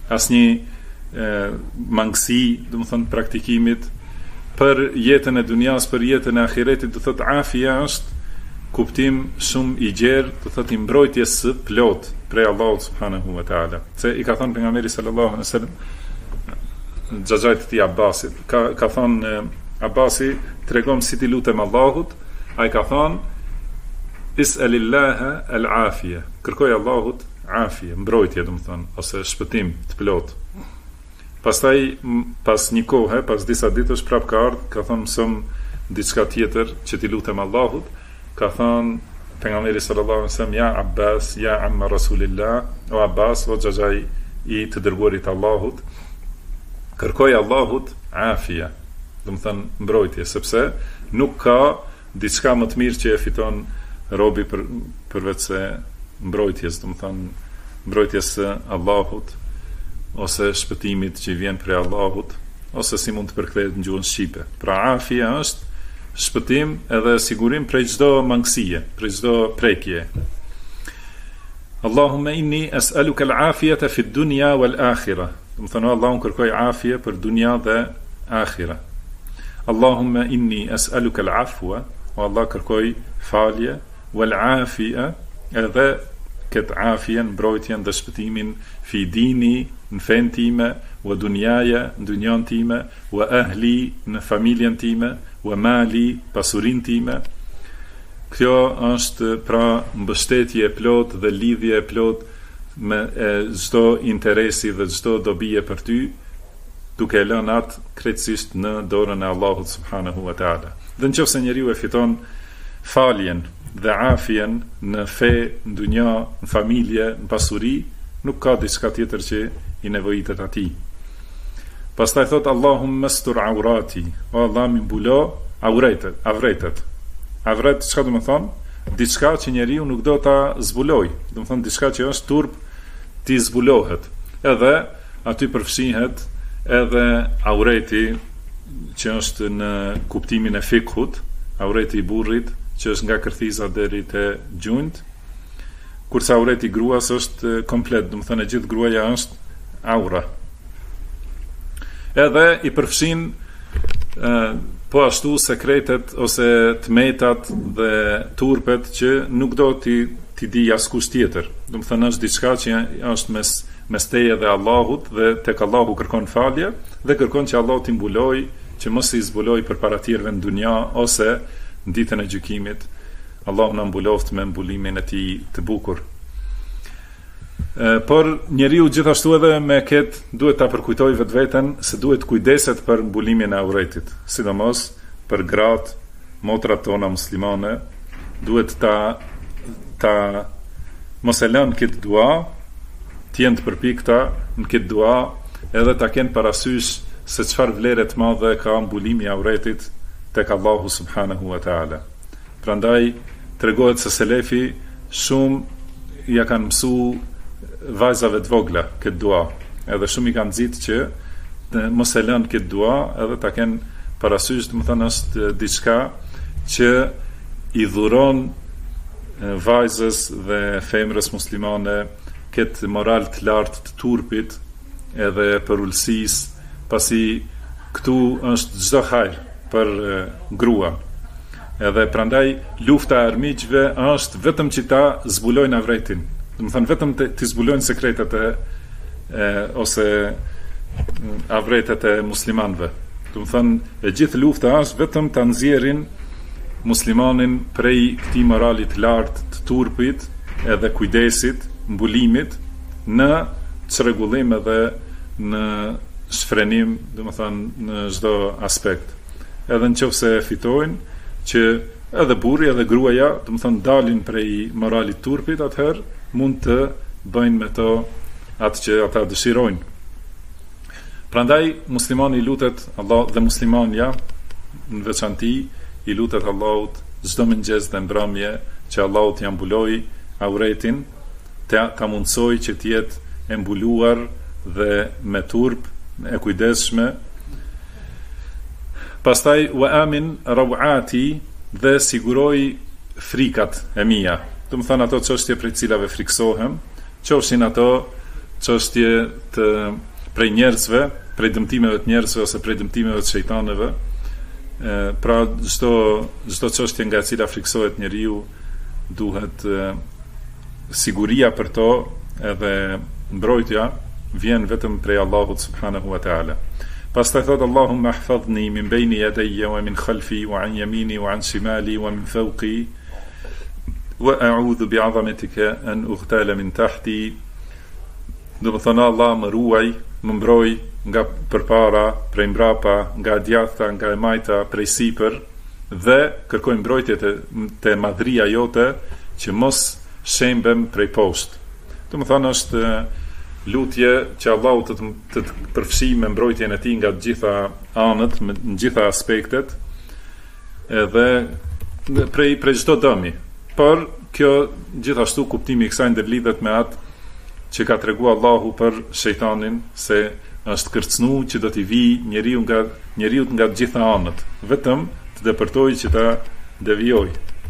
asnjë mangësi, do të thonë praktikimit, për jetën e dunjas, për jetën e ahiretit. Do thotë afia është kuptim shumë i gjerë, do thotë i mbrojtjes së plot prej Allahut subhanahu wa taala. Se i ka thënë pejgamberi sallallahu alaihi wasallam xhaxhait të Abbasit, ka thënë Abbasi, tregom si ti lutem Allahut, ai ka thënë is'alillaha al-afia, kërkoj Allahut afie, mbrojtje, do të thonë, ose shpëtim të plot. Pastaj pas një kohe, pas disa ditësh prap ka ardhur, ka thënë mësëm diçka tjetër që ti lutem Allahut. Ka thënë pejgamberi sallallahu alaihi wasallam: ja Abbas, ja amma Rasulillah, o Abbas, o xhaxhai i të dërguarit Allahut, kërkoj Allahut afia, do të thënë mbrojtje, sepse nuk ka diçka më të mirë që e fiton robi përveç se mbrojtjes, do të thënë mbrojtjes së Allahut, ose shpëtimit që vjen prej Allahut, ose si mund të përkthehet në gjuhën shqipe. Pra afia është shpëtim edhe sigurim prej çdo mangësie, prej çdo prekje. Allahumma inni as'aluka al-afiyata fi ad-dunya wal-akhirah. Do të thonë Allahun kërkoj afie për dunja dhe akhira. Allahumma inni as'aluka al-afwa, o Allah kërkoj falje, wal-afia, edhe këtë afien, mbrojtjen dhe shpëtimin, fi dini, në fen time, wa dunjaja, në dunjan time, wa ahli, në familjen time, wa mali, pasurin time. Kjo është pra mbështetje e plot dhe lidhje e plot me çdo interesi dhe çdo dobije për ty, duke lënë atë krejtësisht në dorën e Allahut subhanahu wa taala. Dhe nëse njeriu e fiton faljen dhe afien në fe, në dunja, në familje, në pasuri, nuk ka diçka tjetër që i nevojitet atij. Pastaj thot: Allahumma astur aurati, o Allah më mbulo avretet. Avret çka do të thonë? Diçka që njeriu nuk do ta zbuloj. Do të thonë diçka që është turp ti zbulohet. Edhe aty përfshihet edhe aureti që është në kuptimin e fikhut, aureti i burrit që është nga kërthiza deri te gjunjt, kurse aureti i gruas është komplet, do të thonë gjithë gruaja është aura. Edhe i përfshin po ashtu sekretet ose tmetat dhe turpet që nuk do ti di askush tjetër. Do të thënë është diçka që është mes mes teje dhe Allahut, dhe tek Allahu kërkon falje dhe kërkon që Allahu t'i mbuloj, që mos i zbuloj përpara tjerëve në dunja ose në ditën e gjykimit. Allahu na mbuloft me mbulimin e tij të bukur. Por njeriu gjithashtu edhe me këtë duhet ta përkujtoj vetveten se duhet kujdeset për mbulimin e auretit, sidomos për gratë, motrat tona muslimane, duhet ta mos e lënë këtë dua, t'jenë të përpikta në këtë dua, edhe ta kenë parasysh se çfarë vlere të madhe ka mbulimi i auretit tek Allahu subhanahu wa taala. Prandaj tregohet se selefi shumë ja kanë mësuar vajzave të vogla këtë dua, edhe shumë i kanë nxitë që mos e lënë këtë dua, edhe ta kenë parasysh, domethënë është diçka që i dhuron vajzës dhe femrës muslimane këtë moral të lartë të turpit edhe për ulësisë, pasi këtu është çdo hajër për gruan. Edhe prandaj lufta e armiqve është vetëm që ta zbulojnë avretin. Domethënë vetëm të zbulojnë sekretet ose avretet e muslimanëve. Domethënë e gjithë lufta është vetëm ta nxjerrin muslimanin prej këtij moralit të lartë të turpit edhe kujdesit, mbulimit në çrregullim edhe në shfrenim, domethënë në çdo aspekt. Edhe nëse fitojnë që edhe burri edhe gruaja, domethënë dalin prej moralit të turpit, atëherë mund të bëjnë me to atë që ata dëshirojnë. Prandaj muslimani lutet Allah dhe muslimania në veçanti i lutet Allahut çdo mëngjes dhe mbrëmje që Allahu t'i mbuloj auretin, ta mundsoj që të jetë e mbuluar dhe me turp, e kujdesshme. Pastaj wa amin rawati, dhe siguroj frikat e mia. Do të thënë ato çështje prej cilave friksohem, qofshin ato çështje të prej njerëzve, prej dëmtimeve të njerëzve ose prej dëmtimeve të shejtanëve. Pra çdo çështje nga e cila friksohet njeriu duhet siguria për to edhe mbrojtja vjen vetëm prej Allahut subhanahu wa taala. Pastaj thot Allahumma ihfadhni min bayni yadayya wa min khalfi wa an yamini wa an shimali wa min fawqi wa a'udhu bi'azamatika an ughtala min tahti. Do të thonë Allah më ruaj, më mbroj nga përpara, prej mbrapa, nga djathta, nga e majta, prej sipër, dhe kërkoj mbrojtje te madhria jote që mos shembem prej poshtë. Do të thonë është lutje që Allahu të përfshi me mbrojtjen e tij nga të gjitha anët, në gjitha aspektet, edhe prej çdo dëmi. Por kjo gjithashtu kuptimi i kësaj ndërlidhet me atë që ka treguar Allahu për shejtanin, se është kërcënu që do t'i vi njeriu nga të gjitha anët, vetëm të depërtojë që ta devijoj.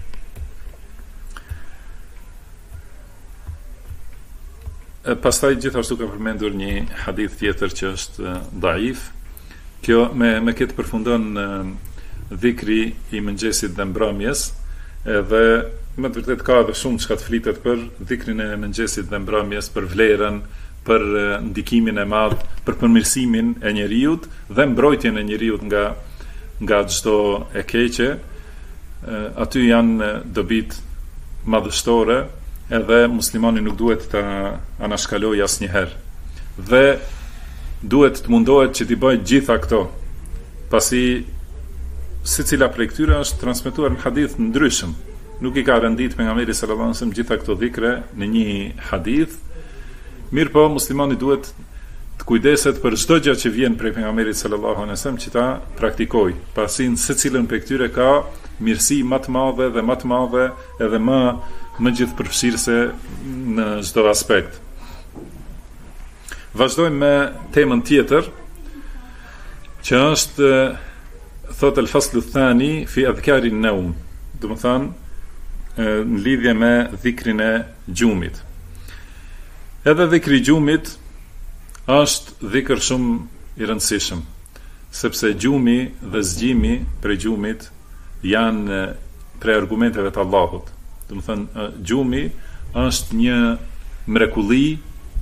Pastaj gjithashtu ka përmendur një hadith tjetër që është daif. Kjo me këtë përfundon dhikri i mëngjesit dhe mbrëmjes, edhe me të vërtet ka edhe shumë çka të flitet për dhikrin e mëngjesit dhe mbrëmjes, për vlerën, për ndikimin e madh, për përmirësimin e njeriut dhe mbrojtjen e njeriut nga çdo e keqe. Aty janë dobit madhështore, edhe muslimani nuk duhet të anashkaloj asnjëherë. Dhe duhet të mundohet që t'i bëjë gjitha këto, pasi secila prej këtyre është transmetuar në hadith ndryshëm. Nuk i ka rendit pejgamberi sallallahu alajhi wasallam gjitha këto dhikre në një hadith. Mirë po, muslimani duhet të kujdeset për çdo gjë që vjen prej pejgamberit sallallahu alajhi wasallam që ta praktikoj, pasi në secilën prej këtyre ka mirësi më të madhe dhe më të madhe edhe më gjithë përfshirëse në çdo aspekt. Vazhdojmë me temën tjetër, që është thot al-faslu thani fi adhkari an-nawm, do të thonë në lidhje me dhikrin e gjumit. Edhe dhikri i gjumit është dhikr shumë i rëndësishëm, sepse gjumi dhe zgjimi prej gjumit janë prej argumenteve të Allahut. Do të thënë gjumi është një mrekulli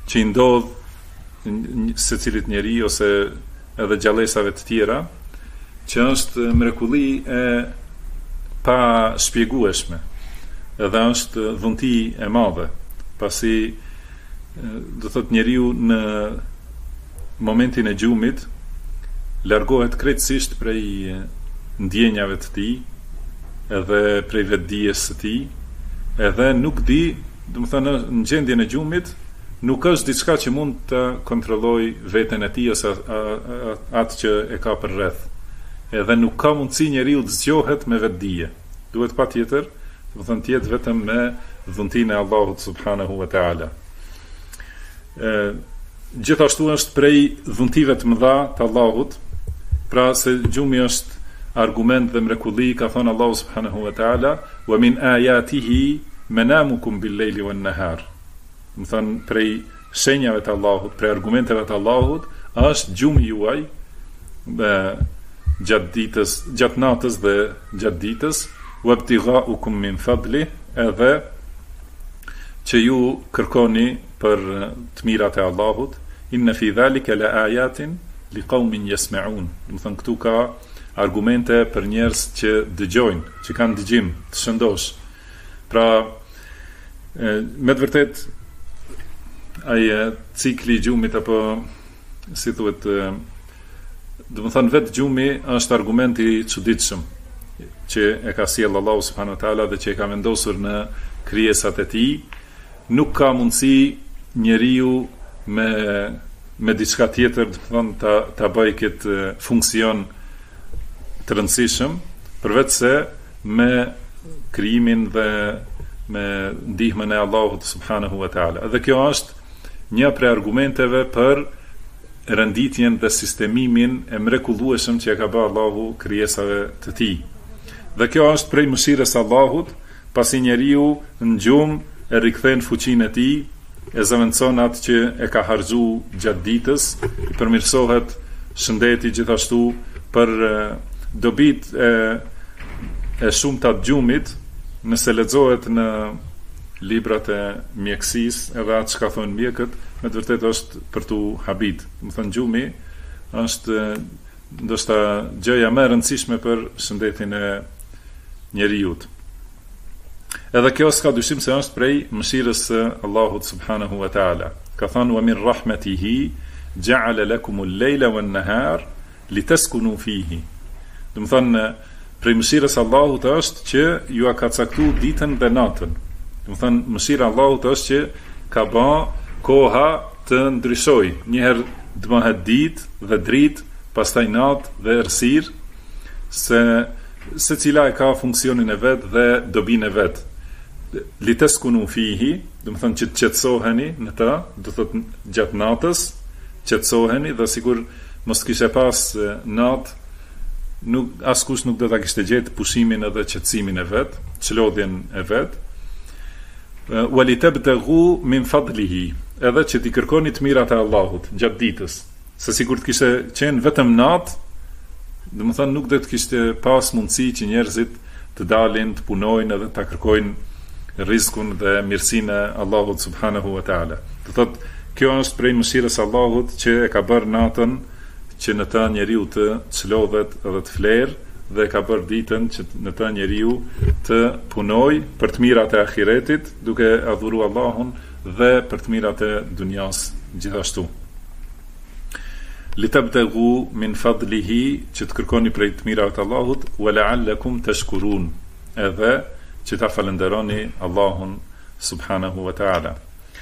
që i ndodh secilit njeri ose edhe gjallësave të tjera, që është mrekulli e pa shpjegueshme, edhe është dhunti e madhe, pasi do thot njeriu në momentin e gjumit largohet krejtësisht prej ndjenjave të tij, edhe prej vetdijes së tij, edhe nuk di, do të thënë në gjendjen e gjumit nuk është diçka që mund të kontrolloj veten e tij ose atë që e ka për rreth. Edhe nuk ka mundësi njeriu të zgjohet me vetdije. Duhet patjetër, do të thënë të jetë vetëm me dhuntinë e Allahut subhanahu wa taala. Gjithashtu është prej dhuntive të mëdha të Allahut, pra se gjumi është argument dhe mrekulli, ka thënë Allahu subhanahu wa taala, wa min ayatihi manamukum bil-layli wan-nahar. Do të thënë prej shenjave të Allahut, prej argumenteve të Allahut, është gjumi juaj gjatë ditës, gjatë natës dhe gjatë ditës, wabtighaukum min fadli, edhe që ju kërkoni për të mirat e Allahut, inna fi dhalika la ayatin liqaumin yasma'un. Do të thënë këtu ka argumente për njerëz që dëgjojnë, që kanë dëgjim të shëndosh. Pra, me të vërtet ai cikli i gjumit, apo si thuhet, do të thënë vetë gjumi është argument i çuditshëm që e ka sjellë Allahu subhanahu wa taala dhe që e ka vendosur në krijesat e tij. Nuk ka mundësi njeriu me diçka tjetër, do të thënë ta bëjë këtë funksion të rëndësishëm, përveç se me krijimin dhe me ndihmën e Allahut subhanahu wa taala. Dhe kjo është një prej argumenteve për renditjen dhe sistemimin e mrekullueshëm që e ka bërë Allahu krijesave të tij. Dhe kjo është prej mëshirës së Allahut, pasi njeriu në gjumë e rikthen fuqinë e tij, e zëvendëson atë që e ka harxuar gjatë ditës, i përmirësohet shëndeti gjithashtu për dobit e shumta të gjumit, nëse lexohet në librat e mjekësisë, edhe atë çka thonë mjekët, me të vërtetë është për tu habit. Do të thënë gjumi është ndoshta gjëja më e rëndësishme për shëndetin e njeriut. Edhe kjo s'ka dyshim se është prej mëshirës së Allahut subhanahu wa taala. Ka thënë wa min rahmetihi ja'ala lakumul lejla wan nahar litaskunu fihi. Do të thënë prej mëshirës së Allahut është që ju ka caktuar ditën dhe natën. Do të thënë mëshira e Allahut është që ka bën koha të ndryshoj. Njëherë të bëhet ditë dhe dritë, pastaj natë dhe errësirë, se cila e ka funksionin e vet dhe dobinë e vet. Litaskunu fihi, do të thënë që të qetësoheni në ta, do të thotë gjatë natës, qetësoheni, dhe sigur mos kishe pas natë, askush nuk do ta kishte gjetë pushimin edhe qetësimin e vet, çlodhjen e vet. Walitabtaghu min fadlihi, edhe që t'i kërkoni të mirat e Allahut gjatë ditës. Se sikur të kishte qenë vetëm natë, do të thënë nuk do të kishte pas mundësi që njerëzit të dalin, të punojnë edhe ta kërkojnë rizkun dhe mirësinë e Allahut subhanahu wa taala. Do thotë kjo është prej mëshirës së Allahut që e ka bërë natën që në ta njeriu të çlodhet edhe të flerë, dhe ka bërë ditën që në ta njeriu të punoj për të mirat e ahiretit, duke adhuruar Allahun, dhe për të mirat e dunjas gjithashtu. Litabtaghu min fadlihi, që të kërkoni prej të mirave të Allahut, wa la'allakum tashkurun, edhe që ta falenderoni Allahun subhanahu wa taala.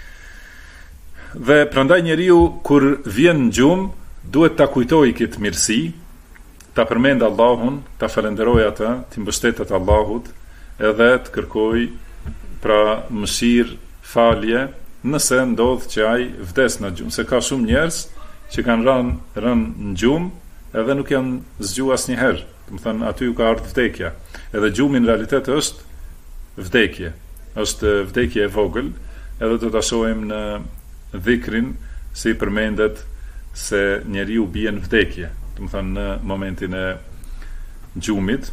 Dhe prandaj njeriu kur vjen në gjumë duhet ta kujtojë këtë mirësi, ta përmend Allahun, ta falenderoj atë, të mbështetet Allahut, edhe të kërkoj pra mëshirë, falje, nëse ndodh që ai vdes në gjumë, se ka shumë njerëz që kanë rënë në gjumë edhe nuk janë zgjuar asnjëherë. Do të thënë aty u ka ardhur vdekja. Edhe gjumi në realitet është vdekje. Është vdekje e vogël, edhe do ta shohim në dhikrin se i përmendet se njeriu bie në vdekje, do të thënë në momentin e gjumit.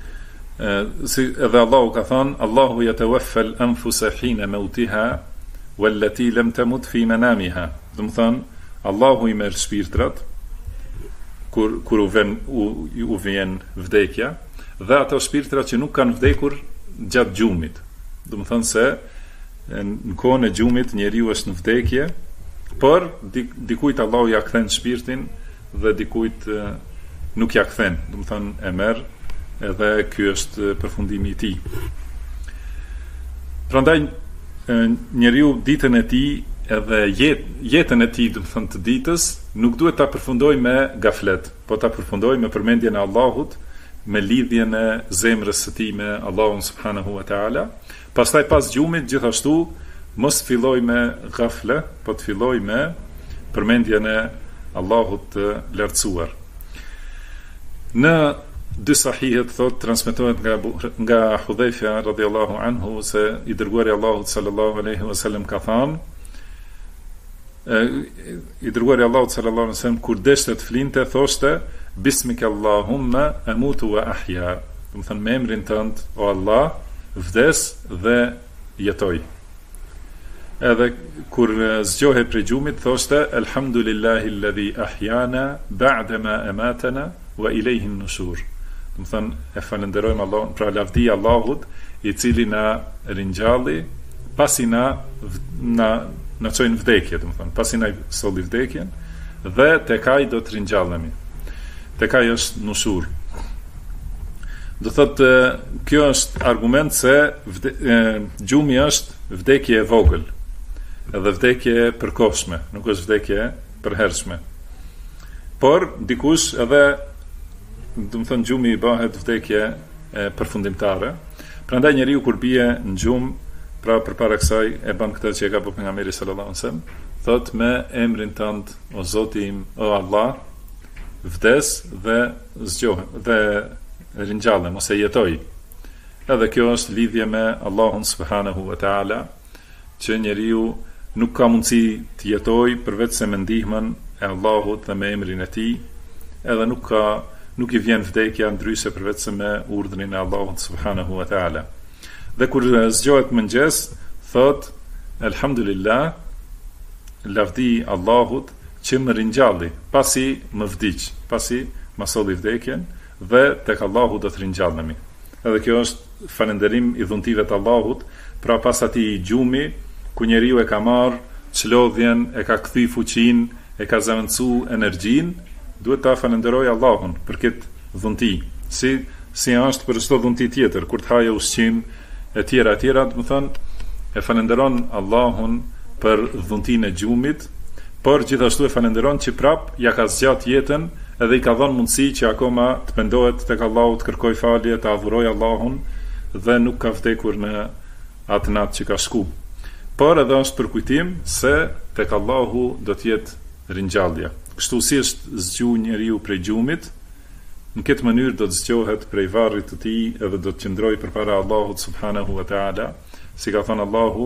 Si edhe Allahu ka thënë, Allahu yatawaffa al-anfusa hina mautiha wallati lam tamut fi manamiha. Do të thonë, Allahu i merr shpirtrat kur u vjen vdekja, dhe ato shpirtra që nuk kanë vdekur gjatë gjumit. Do të thonë se në kohën e gjumit njeriu është në vdekje, por dikujt Allahu ja kthen shpirtin dhe dikujt nuk ja kthen. Do të thonë e merr, edhe ky është përfundimi i tij. Prandaj njeriu ditën e tij edhe jetën e tij, do të thonë të ditës, nuk duhet ta përfundoj me gaflet, po ta përfundoj me përmendjen e Allahut, me lidhjen e zemrës së tij me Allahun subhanahu wa taala. Pastaj pas gjumit gjithashtu mos filloj me gafle, po të filloj me përmendjen e Allahut të lartësuar. Në dy sahihet thot transmetohet nga Hudhaifa radhiyallahu anhu se i dërguari Allahut sallallahu alaihi wasallam ka thënë, i dërguari Allahut sallallahu alaihi wasallam kur deshte të flinte thoshte bismika Allahumma amutu wa ahya. Do të thënë me emrin tënd o Allah vdes dhe jetoj. Edhe kur zgjohej prej gjumit thoshte alhamdulillahi alladhi ahyana ba'da ma amatana wa ilayhi an-nushur. Do të thënë e falenderojmë Allahun, pra lavdi Allahut i cili na ringjalli pasi na çojnë vdekje, do të thënë, pasi na solli vdekjen, dhe tek ai do të ringjallemi. Tek ai është nushur. Do thotë kjo është argument se gjumi është vdekje e vogël, edhe vdekje e përkohshme, nuk është vdekje e përhershme. Por dikush edhe, do të thënë, gjumi i bëhet vdekje e përfundimtare. Prandaj njeriu kur bie në gjumë, pra përpara kësaj e bën këtë që e ka bërë pejgamberi sallallahu alajhi wasallam, thot me emrin tënd o Zoti im, o Allah, vdes dhe zgjohem dhe ringjallem ose jetoj. Edhe kjo është lidhje me Allahun subhanahu wa taala, që njeriu nuk ka mundësi të jetoj përveç se me ndihmën e Allahut dhe me emrin e tij, edhe nuk i vjen vdekja ndryshe përveç se me urdhrin e Allahut subhanahu wa taala. Dhe kur zgjohet mëngjes, thot alhamdulillah, lavdi Allahut që më ringjalli pasi më vdiq, pasi më solli vdekjen, dhe tek Allahu do të ringjallemi. Edhe kjo është falënderim i dhuntive të Allahut, pra pas atij gjumi ku njeriu e ka marr çlodhjen, e ka kthy fuqinë, e ka zaventsu energjinë, duhet ta falenderoj Allahun për këtë dhunti, si është për çdo dhunti tjetër, kur të haje ushqim e tjera, do të thonë, e falenderon Allahun për dhuntinë e gjumit, por gjithashtu e falenderon që prap ja ka zgjat jetën edhe i ka dhënë mundësi që akoma të pendohet tek Allahu, të kërkoj falje, të adhuroj Allahun, dhe nuk ka vdekur në atë natë që ka shku. Por edhe është për kujtim se tek Allahu do të jetë ringjallja. Kështu si është zgju njeriu prej gjumit, në këtë mënyrë do të zgjohet prej varrit të tij edhe do të qëndrojë përpara Allahut subhanahu wa taala, si ka thënë Allahu,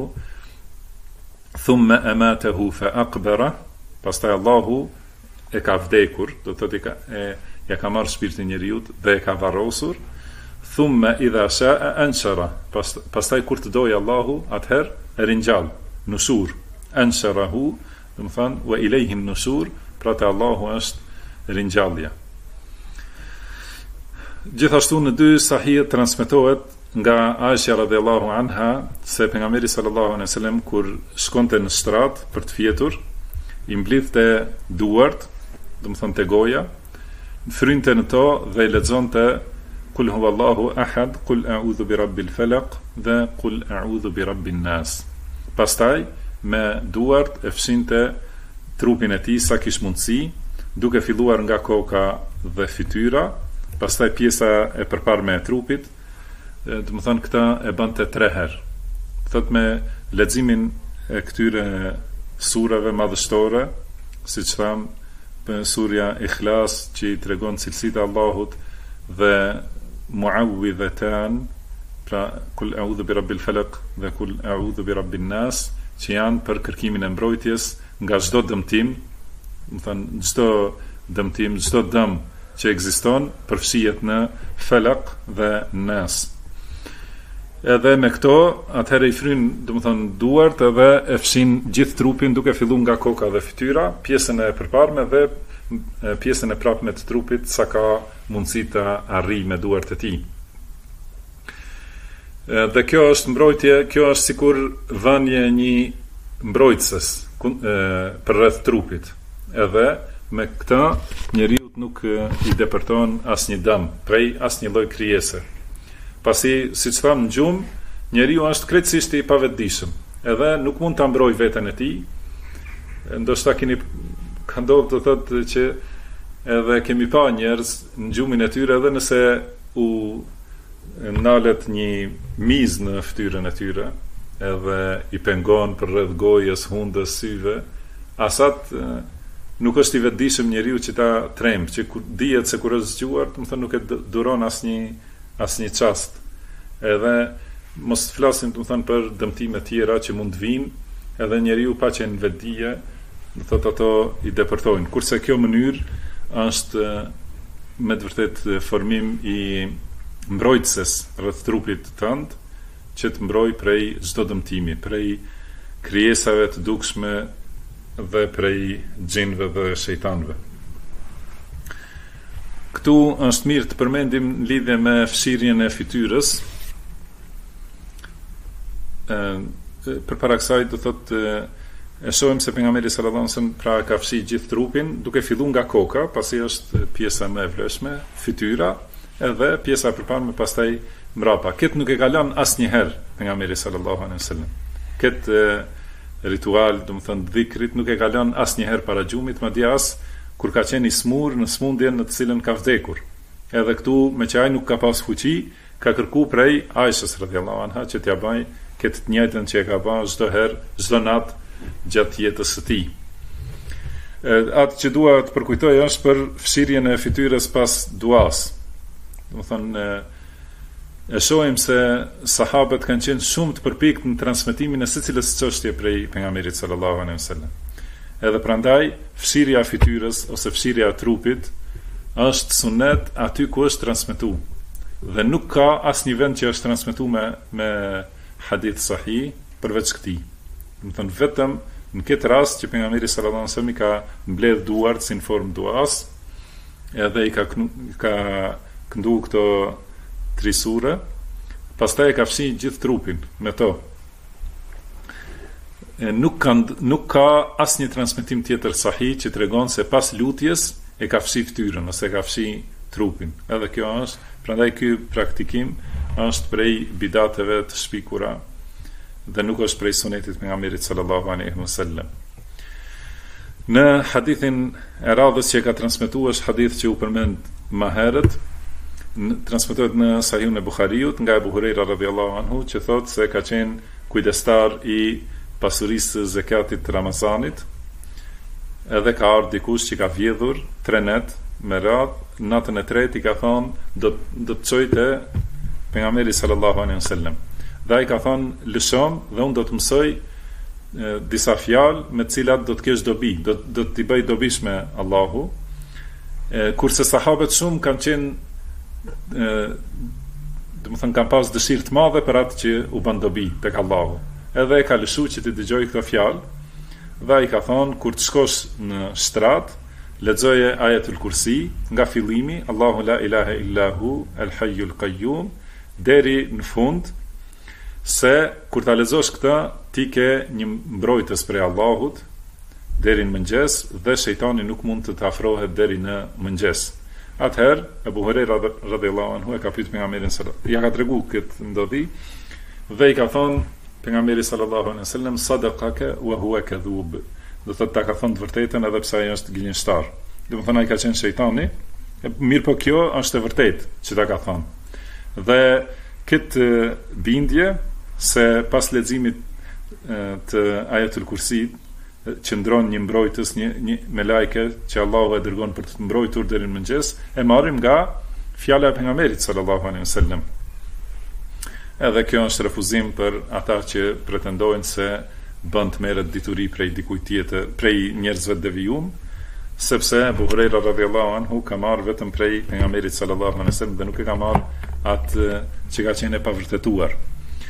thumma amatahu fa aqbara, pastaj Allahu e ka vdekur, do të thotë ja ka marrë shpirtin e njeriu dhe e ka varrosur, thumma idha sha'a anshara, pastaj kur të dojë Allahu, atëherë e ringjall, nushur, ansharahu, do të thonë wa ilayhi an-nushur, pra te Allahu është ringjallja. Gjithashtu në dy sahih transmetohet nga Aisha radhiyallahu anha se pejgamberi sallallahu alaihi wasallam kur shkonte në shtrat për të fjetur, i mblidhte duart, do të thonë te goja, frynte në to dhe i lexonte Kul huwallahu ahad, Kul a'udhu bi rabbil falaq dhe Kul a'udhu bi rabbin nas. Pastaj me duart e fshinte trupin e tij sa kish mundsi, duke filluar nga koka dhe fytyra, pastaj pjesa e përparme e trupit, do të thonë këta e bante 3 herë. Thot me leximin e këtyre surave madhështore, siç tham, surja Ikhlas që i tregon cilësitë e Allahut dhe Muawwidhatan, pra Kul a'udhu bi rabbil falaq dhe Kul a'udhu bi rabbin nas, që janë për kërkimin e mbrojtjes nga çdo dëmtim, do të thonë çdo dëmtim, çdo dëm që ekziston përfshihet në falaq dhe nas. Edhe me këto, atëherë i fryn, domethënë, duart edhe e fshin gjithë trupin duke filluar nga koka dhe fytyra, pjesën e përparme dhe pjesën e prapme të trupit sa ka mundësi të arrijë me duart e tij. Dhe kjo është mbrojtje, kjo është sikur vënje një mbrojtëses përreth trupit. Edhe me këtë njeriu nuk i depërton asnjë dëm prej asnjë lloj krijese. Pasi, siç thamë në gjumë, njeriu është krejtësisht i pavetëdijshëm, edhe nuk mund ta mbrojë veten e tij. Ndoshta ka ndodhur të thotë që edhe kemi pa njerëz në gjumin e tyre, edhe nëse u nalet një mizë në fytyrën e tyre, edhe i pengon për rreth gojës, hundës, syve, asat nuk është i vetëdijshëm njeriu që ta tremb, që dihet se kur është zgjuar, do të thonë nuk e duron asnjë çast. Edhe mos flasim, do të thonë, për dëmtime tjera që mund të vinë, edhe njeriu pa qenë vetdije, do thotë ato i depërtojnë. Kurse kjo mënyrë është me të vërtetë formim i mbrojtëses rreth trupit tënd, që të mbroj prej çdo dëmtimi, prej krijesave të dukshme dhe prej xhinëve dhe shejtanëve. Këtu është mirë të përmendim në lidhje me fshirjen e fytyrës. Përpara kësaj do thotë e shohim se pejgamberi sallallahu alajhi wasallam pra ka fshi gjithë trupin, duke filluar nga koka, pasi është pjesa më e vlefshme, fytyra, edhe pjesa e përparme pastaj mbrapa. Këtë nuk e ka lënë asnjëherë pejgamberi sallallahu alajhi wasallam. Këtë ritual, domethënë dhikrit, nuk e ka lënë asnjëherë para xhumit, madje as kur ka qenë i smur në smundjen në të cilën ka vdekur. Edhe këtu, me që ai nuk ka pas fuqi, ka kërku prej Aishës radhiyallahu anha që t'ja bëj këtë të njëjtën që e ka bërë çdo herë, çdo natë gjatë jetës së tij. Atë që dua të përkujtoj është për fshirjen e fytyrës pas duas. Domethënë e shohim se sahabët kanë qenë shumë të përpikët në transmetimin e secilës çështje prej pejgamberit sallallahu alaihi wasallam. Edhe prandaj fshirja e fytyrës ose fshirja e trupit është sunet aty ku është transmetuar. Dhe nuk ka asnjë vend që është transmetuar me hadith sahih përveç këtij. Do të thonë vetëm në këtë rast që pejgamberi sallallahu alajhi wasallam ka mbledh duart si në formë duas, edhe i ka këndu këto 3 sure, pastaj e ka fshi gjithë trupin me to. Nuk ka asnjë transmetim tjetër sahih që tregon se pas lutjes e ka fshi fytyrën ose e ka fshi trupin. Edhe kjo është, prandaj ky praktikim është prej bidateve të shpikura dhe nuk është prej sunetit pejgamberit sallallahu alaihi wasallam. Në hadithin e radhës që ka transmetuar është hadith që u përmend më herët, transmetohet në Sahihun e Buhariut nga Abu Huraira radhiyallahu anhu, që thotë se ka qenë kujdestar i pasurisë zakatit të Ramazanit, edhe ka ardhur dikush që ka vjedhur 3 net me radhë, natën e tretë i ka thonë do të çojte pejgamberi sallallahu alaihi wasallam. Dhe ai ka thonë lëshom dhe unë do të mësoj disa fjalë me të cilat do të kesh dobi, do t'i bëj dobishme Allahu. Kurse sahabët shumë kanë qenë domethënë kanë pas dëshirë të madhe për atë që u bën dobi tek Allahu. Edhe e ka lëshu që ti dëgjoj këto fjalë, dhe ai ka thonë kur të shkosh në shtrat, lexoje ajetul kursi nga fillimi, Allahu la ilaha illa hu el hayyul qayyum, deri në fund, se kur ta lexosh këtë, ti ke një mbrojtës prej Allahut deri në mëngjes dhe shejtani nuk mund të afrohet deri në mëngjes. Atëherë Abu Huraira radhiyallahu anhu e ka pyetur pejgamberin sallallahu, ja ka treguar këtë ndodhi dhe i ka thonë pejgamberi sallallahu alaihi wasallam sadaqaka wa huwa kadhub. Do thotë ta ka thënë të vërtetën edhe pse ai është gënjeshtar. Do të thonë ai ka qenë shejtani. Mirë, po kjo është e vërtetë që ta ka thënë. Dhe këtë bindje se pas leximit të ajetul kursit qëndron një mbrojtës, një melajke që Allahu e dërgon për të të mbrojtur deri në mëngjes, e marrim nga fjala e pejgamberit sallallahu alaihi wasallam. Edhe kjo është refuzim për ata që pretendojnë se bën të merret dituri prej dikujt tjetër, prej njerëzve të devijum, sepse Abu Huraira radhiyallahu anhu ka marrë vetëm prej pejgamberit sallallahu alaihi wasallam dhe nuk e ka marrë atë që ka qenë e pavërtetuar.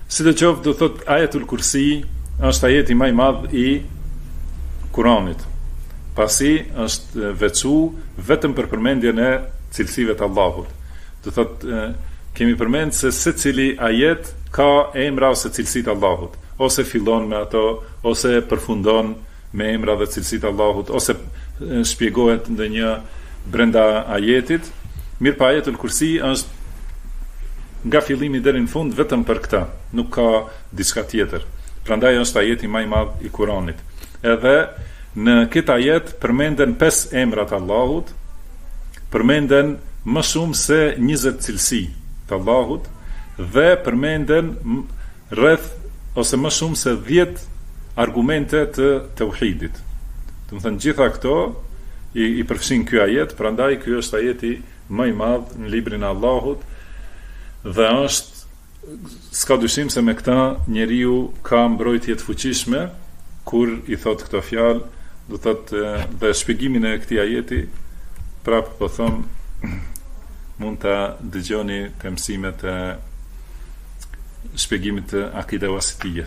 Sidoqoftë do thot Ajetul Kursi është ajeti më i madh i Kuranit. Pasi është veçu vetëm për përmendjen e cilësive të Allahut. Do thot kemi përmend se secili ajet ka emra ose cilësi të Allahut, ose fillon me ato, ose përfundon me emra dhe cilësi të Allahut, ose shpjegohet ndonjë brenda ajetit. Mirë pa Ajetul Kursi është nga fillimi deri në fund vetëm për këtë, nuk ka diçka tjetër. Prandaj është ajeti më i madh i Kuranit. Edhe në këtë ajet përmenden 5 emra të Allahut, përmenden më shumë se 20 cilësi të Allahut dhe përmenden rreth ose më shumë se 10 argumente të tauhidit. Do të thënë gjitha këto i përfshin ky ajet, prandaj ky është ajeti më i madh në librin e Allahut dhe s'ka dyshim se me këta njeriu ka mbrojtje të fuqishme kur i thot këto fjalë, do thotë dhe shpjegimin e këtij ajeti prapë po them mund ta dëgjoni të mësimet e shpjegimit të akide wasitije.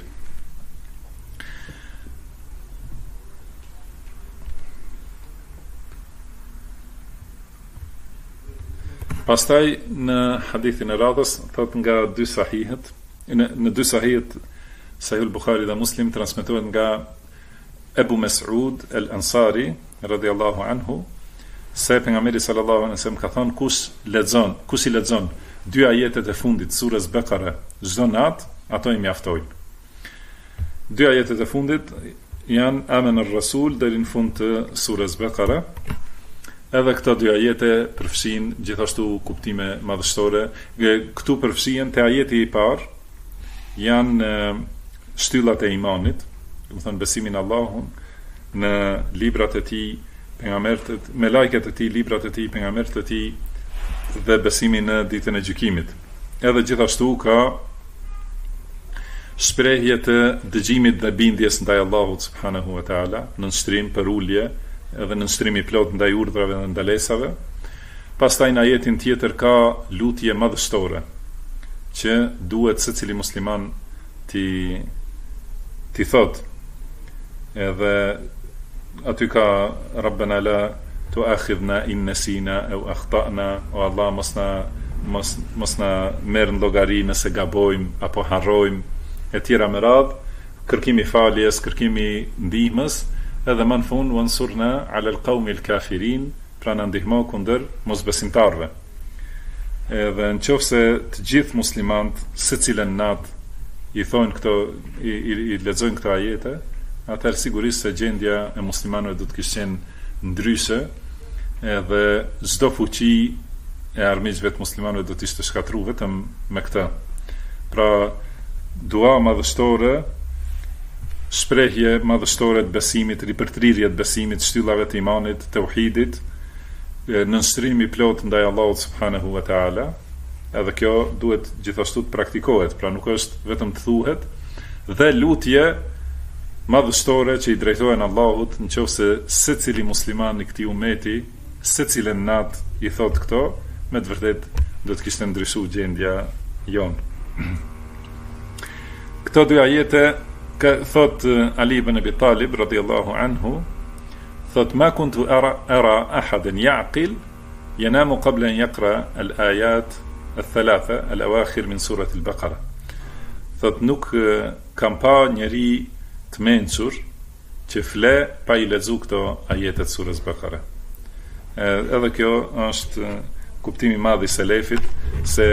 Pastaj në hadithin e radhës thot nga dy sahihet, në dy sahihet Sahih al-Bukhari dhe Muslim transmetohet nga Ebu Mes'ud el-Ansari radhiyallahu anhu se pejgamberi sallallahu alaihi wasallam ka thënë kush i lexon dy ajetet e fundit të surës Bekare çdo natë, ato i mjaftojnë. Dy ajetet e fundit janë Amen ar-Rasul deri në fund të surës Bekare. Edhe këto dy ajete përfshin gjithashtu kuptime madhështore. Këtu përfshihen te ajeti i parë janë shtyllat e imanit, do të thënë besimin në Allahun, në librat e tij, pejgamberët, me lajket e tij, librat e tij, pejgamberët e tij dhe besimin në ditën e gjykimit. Edhe gjithashtu ka shprehje të dëgjimit dhe bindjes ndaj Allahut subhanahu wa taala, në nënshtrim për ulje, edhe në nënshtrimi plot ndaj urdhrave dhe ndalesave. Pastaj në ajetin tjetër ka lutje madhështore që duhet secili musliman ti thot. Edhe aty ka Rabbana la tu'akhidhna in nasina aw akhta'na, o Allah mos na merr në llogari nëse gabojmë apo harrojmë e tjera me radhë, kërkimi faljes, kërkimi ndihmës, edhe më në fund wansurna ala alqawmi alkafirin, pra na ndihmo kundër mosbesimtarëve. Edhe nëse të gjithë muslimanët secilën natë i thonë këto, i lexojnë këto ajete, atëherë sigurisht se gjendja e muslimanëve do të kishte qenë ndryshe, edhe çdo fuqi e armiqve të muslimanëve do të ishte shkatruar vetëm me këtë. Pra dua madhështore, shprehje madhështore të besimit, ripërtrirje të besimit, shtyllave të imanit, tauhidit, nënshtrimi plot ndaj Allahut subhanahu wa taala. Edhe kjo duhet gjithashtu të praktikohet, pra nuk është vetëm të thuhet, dhe lutje madhështore që i drejtohen Allahut, nëse secili musliman i këtij umeti, secilën natë i thot këto, me të vërtet do të kishte ndryshuar gjendja jonë. Këto dy ajete thot Ali ibn Abi Talib radhiyallahu anhu, thot ma kuntu ara ahadan ya'qil yanamu qabla an yaqra al-ayat al-thalatha al-awakhir min surati al-Baqara. Thot nuk kam pa njeri të mençur që fle pa i lexuar këto ajete të surës Baqara. Edhe kjo është kuptimi i madh i selefit, se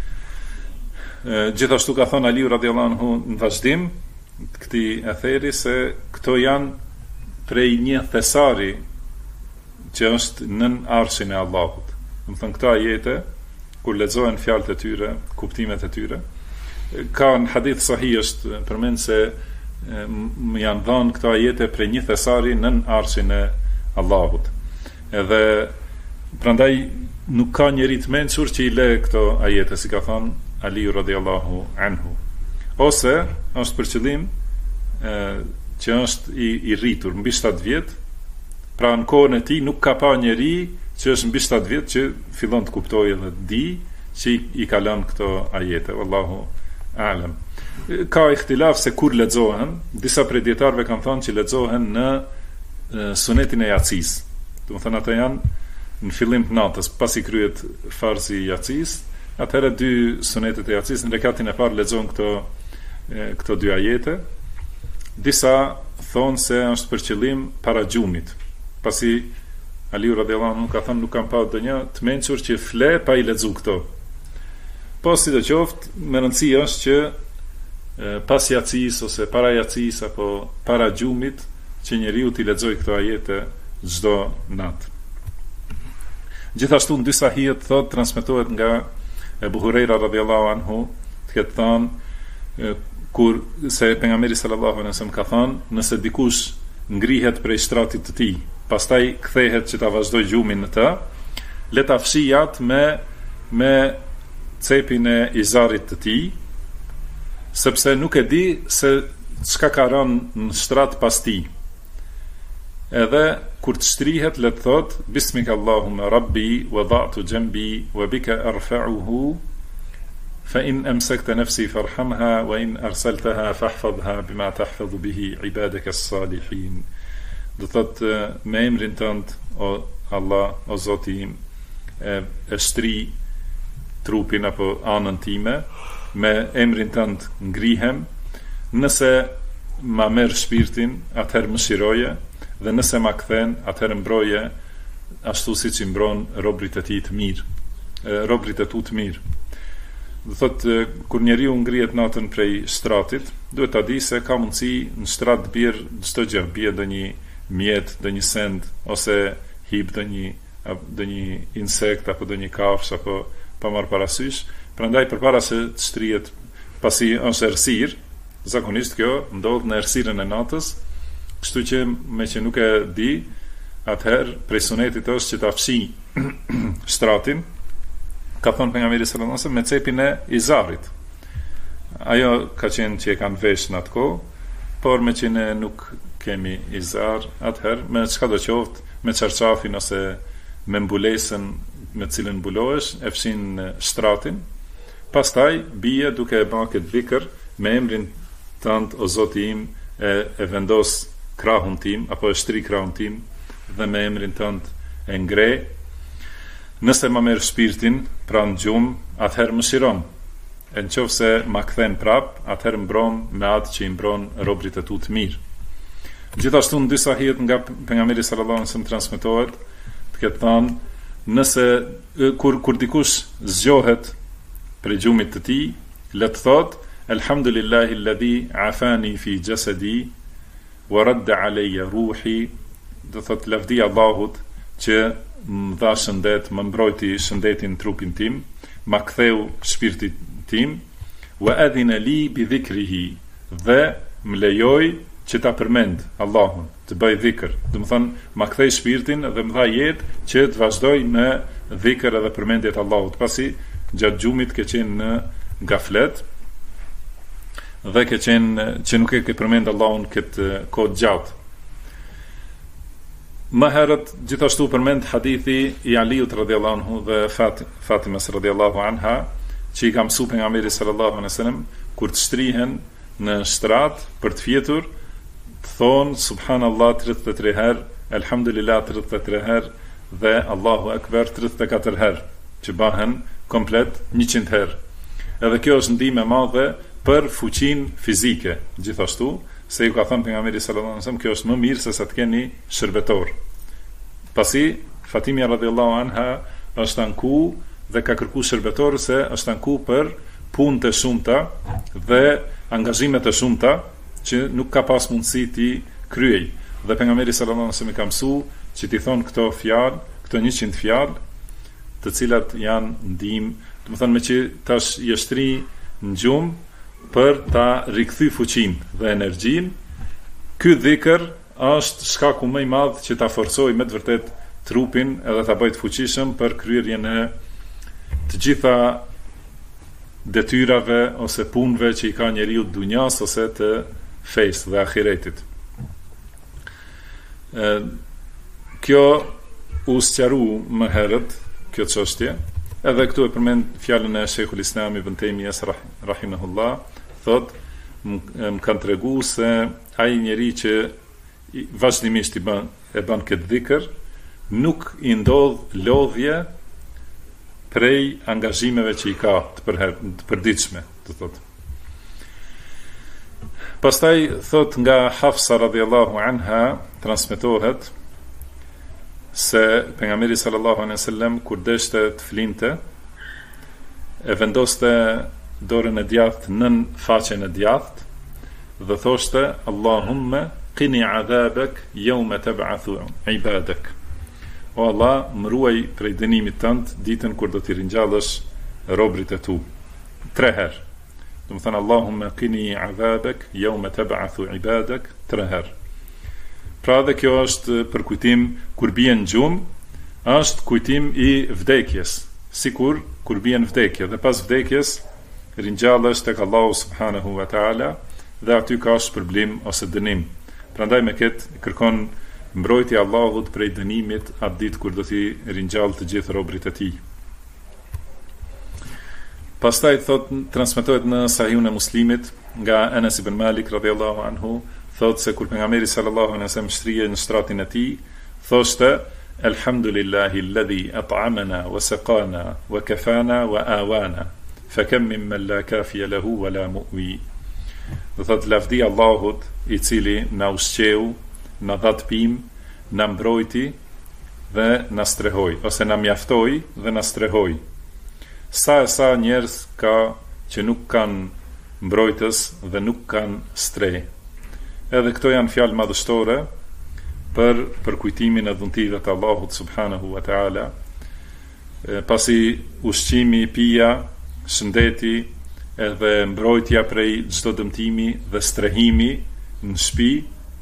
gjithashtu ka thënë Ali radhiyallahu anhu në vazhdim këtij atheri se këto janë prej një thesari që është nën arshin e Allahut. Do të thënë këto ajete kur lexohen fjalët e tyre, kuptimet e tyre, ka në hadith sahih është përmend se janë dhënë këto ajete prej një thesari nën arshin e Allahut. Edhe prandaj nuk ka njeri të mençur që i le këto ajete, si ka thënë Ali radhiyallahu anhu. Ose është për qëllim që është i rritur mbi 7 vjet, pra në kohën e tij nuk ka pa njeri që është mbi 7 vjet që fillon të kuptojë dhe të di që i ka lënë këto ajete. Wallahu a'lam. ka ihtilaf se kur lexohen. Disa prej dietarëve kanë thënë që lexohen në sunetin e Yacis. Do të thënë ata janë në fillim të natës, pasi kryhet farzi i Yacis, atëherë dy sunetet e Yacis në rekatin e parë lexohen këto dy ajete. Disa thonë se është për qëllim para gjumit, pasi Aliu radhiyallahu anhu ka thënë nuk kam pa ndonjë të mençur që fle pa i lexu këto. Po sidoqoftë, më rëndësi është që pas Yacis ose para Yacis apo para gjumit që njeriu t'i lexojë këto ajete çdo natë. Gjithashtu në disa hijet thot transmetohet nga Ebu Hurajra radhiyallahu anhu të ketë thënë kur se pejgamberi sallallahu alaihi wasallam ka thënë nëse dikush ngrihet prej shtratit të tij, pastaj kthehet që ta vazhdoj gjumin në të, le ta fshijat me cepin e izarit të tij, sepse nuk e di se çka ka rënë në shtrat pas tij. Edhe kur të shtrihet le të thot bismika Allahumma rabbi wada'tu jambi wa bika arfa'uhu fa in amsakta nafsi farhamha wa in arsaltaha fahfadhha bima tahfadhu bihi ibadaka as-salihin. Do thot me emrin tënd o Allah, o Zoti im, e shtri trupin apo anën time, me emrin tënd ngrihem, nëse ma merr shpirtin, atëherë më shiroje, dhe nëse ma kthen, atëherë mbroje ashtu siç i mbron robrit e tij të mirë, robrit e tu të mirë. Do thot kur njeriu ngrihet natën prej shtratit, duhet ta di se ka mundësi në shtrat të bjerë çdo gjë, bie ndonjë mjet, ndonjë send ose hip ndonjë insekt apo ndonjë kafsh apo pa marr parasysh. Prandaj përpara se të shtrihet, pasi është errësirë, zakonisht kjo ndodh në errësirën e natës. Kështu që me që nuk e di, atëherë prej sunetit është që ta fshi shtratin, ka thonë pejgamberi sallallahu alajhi wasallam, me cepin e izarit. Ajo ka qenë që e kanë vesh në atë kohë, por me që ne nuk kemi izar, atëherë me çka do qoftë, me çarçafin ose me mbulesën me cilën mbulohesh, e fshin shtratin. Pastaj bie duke e bërë këtë dhikr me emrin tënd o Zoti im, e vendos krahun tim apo e shtri krahun tim dhe me emrin tënd e ngre. Nëse ma merr shpirtin pranë gjumë, atëherë më shiron. E nëse ma kthen prap, atëherë mbron me atë që i mbron robrit e tu të mirë. Gjithashtu në disa hijet nga pejgamberi sallallahu alajhi wasallam transmetohet të ketë thënë, nëse kur dikush zgjohet prej gjumit të tij, le të thotë Alhamdulillahi alladhi afani fi jasadi wa radda alayya ruhi, do thot lavdi Allahut që më dha shëndet, më mbrojti shëndetin trupin tim, ma ktheu shpirtin tim, wa adhina li bi dhikrihi, dhe më lejoj që ta përmend Allahun, të bëj dhikr. Do të thon ma kthej shpirtin dhe më dha jetë që të vazhdoj me dhikr edhe përmendjet Allahut, pasi gjatë gjumit ke qenë në gaflet dhe ke qenë që nuk e ke përmend Allahun këtë kohë gjatë. Më herët gjithashtu përmend hadithi i Aliut radhiyallahu anhu dhe Fatimas radhiyallahu anha, që i ka mësuar pejgamberi sallallahu alaihi wasallam kur të shtrihen në shtrat për të fjetur, të thonë subhanallahu 33 herë, elhamdulillah 33 herë dhe Allahu akbar 34 herë, që bëhen komplet 100 herë. Edhe kjo është ndihmë e madhe për fuqinë fizike, gjithashtu se ju ka thënë pejgamberi sallallahu alaihi wasallam, kjo është më mirë se sa të keni shërbetor. Pasi Fatimia radhiyallahu anha është anku dhe ka kërkuar shërbetor se është anku për punë të shumta dhe angazhime të shumta që nuk ka pas mundësi ti kryej. Dhe pejgamberi sallallahu alaihi wasallam ka mësuar që ti thon këto fjalë, këto 100 fjalë, të cilat janë ndihmë, do të thonë me që tash i shtri në gjumë për ta rikthy fuqinë dhe energjinë. Ky dhikr është shkaku më i madh që ta forcojë me të vërtet trupin edhe ta bëjë të fuqishëm për kryerjen e të gjitha detyrave ose punëve që i ka njeriu të dunjas ose të fesë dhe ahiretit. Kjo u sqaru më herët kjo çështje, edhe këtu e përmend fjalën e Sheikhul Islam Ibn Taymiyah rahimahullah, thot më kanë tregu se ai njeri që vazhdimisht e bën këtë dhikr, nuk i ndodh lodhje prej angazhimeve që i ka të përditshme, të thotë. Pastaj thot nga Hafsa radhiyallahu anha transmetohet se pejgamberi sallallahu alaihi wasallam kur deshte të flinte e vendoste dorën e djathtë nën faqen e djathtë dhe thoshte Allahumma qini adhabak yawma tab'athu ibadak. O Allah, më ruaj prej dënimit tënd ditën kur do t'i ringjallësh robrit e tu. 3 herë. Do të thënë Allahumma qini adhabak yawma tab'athu ibadak 3 herë. Pra dhe kjo është për kujtim kur bien gjumë, është kujtim i vdekjes, sikur kur bien vdekje dhe pas vdekjes ringjallesh tek Allahu subhanahu wa taala dhe aty ka shpërblim ose dënim. Prandaj me këtë kërkon mbrojtja e Allahut prej dënimit atë ditë kur do t'i ringjall të gjithë robrit e tij. Pastaj thot transmetohet në Sahihun e Muslimit nga Anas ibn Malik radhiyallahu anhu, thot se kur pejgamberi sallallahu alaihi wasallam shtrihej në shtratin e tij, thoshte Alhamdulillahi alladhi at'amana wa saqana wa kafana wa awana fa kam mimman la kafiya lahu wa la mu'wi. Do thot lavdi Allahut i cili na ushqeu, na dha të pim, na mbrojti dhe na strehoi, ose na mjaftoi dhe na strehoi. Sa njerëz ka që nuk kanë mbrojtës dhe nuk kanë streh. Edhe këto janë fjalë madhështore për kujtimin e dhuntive të Allahut subhanahu wa taala. Pasi ushqimi, pija, shëndeti edhe mbrojtja prej çdo dëmtimi dhe strehimi në shtëpi,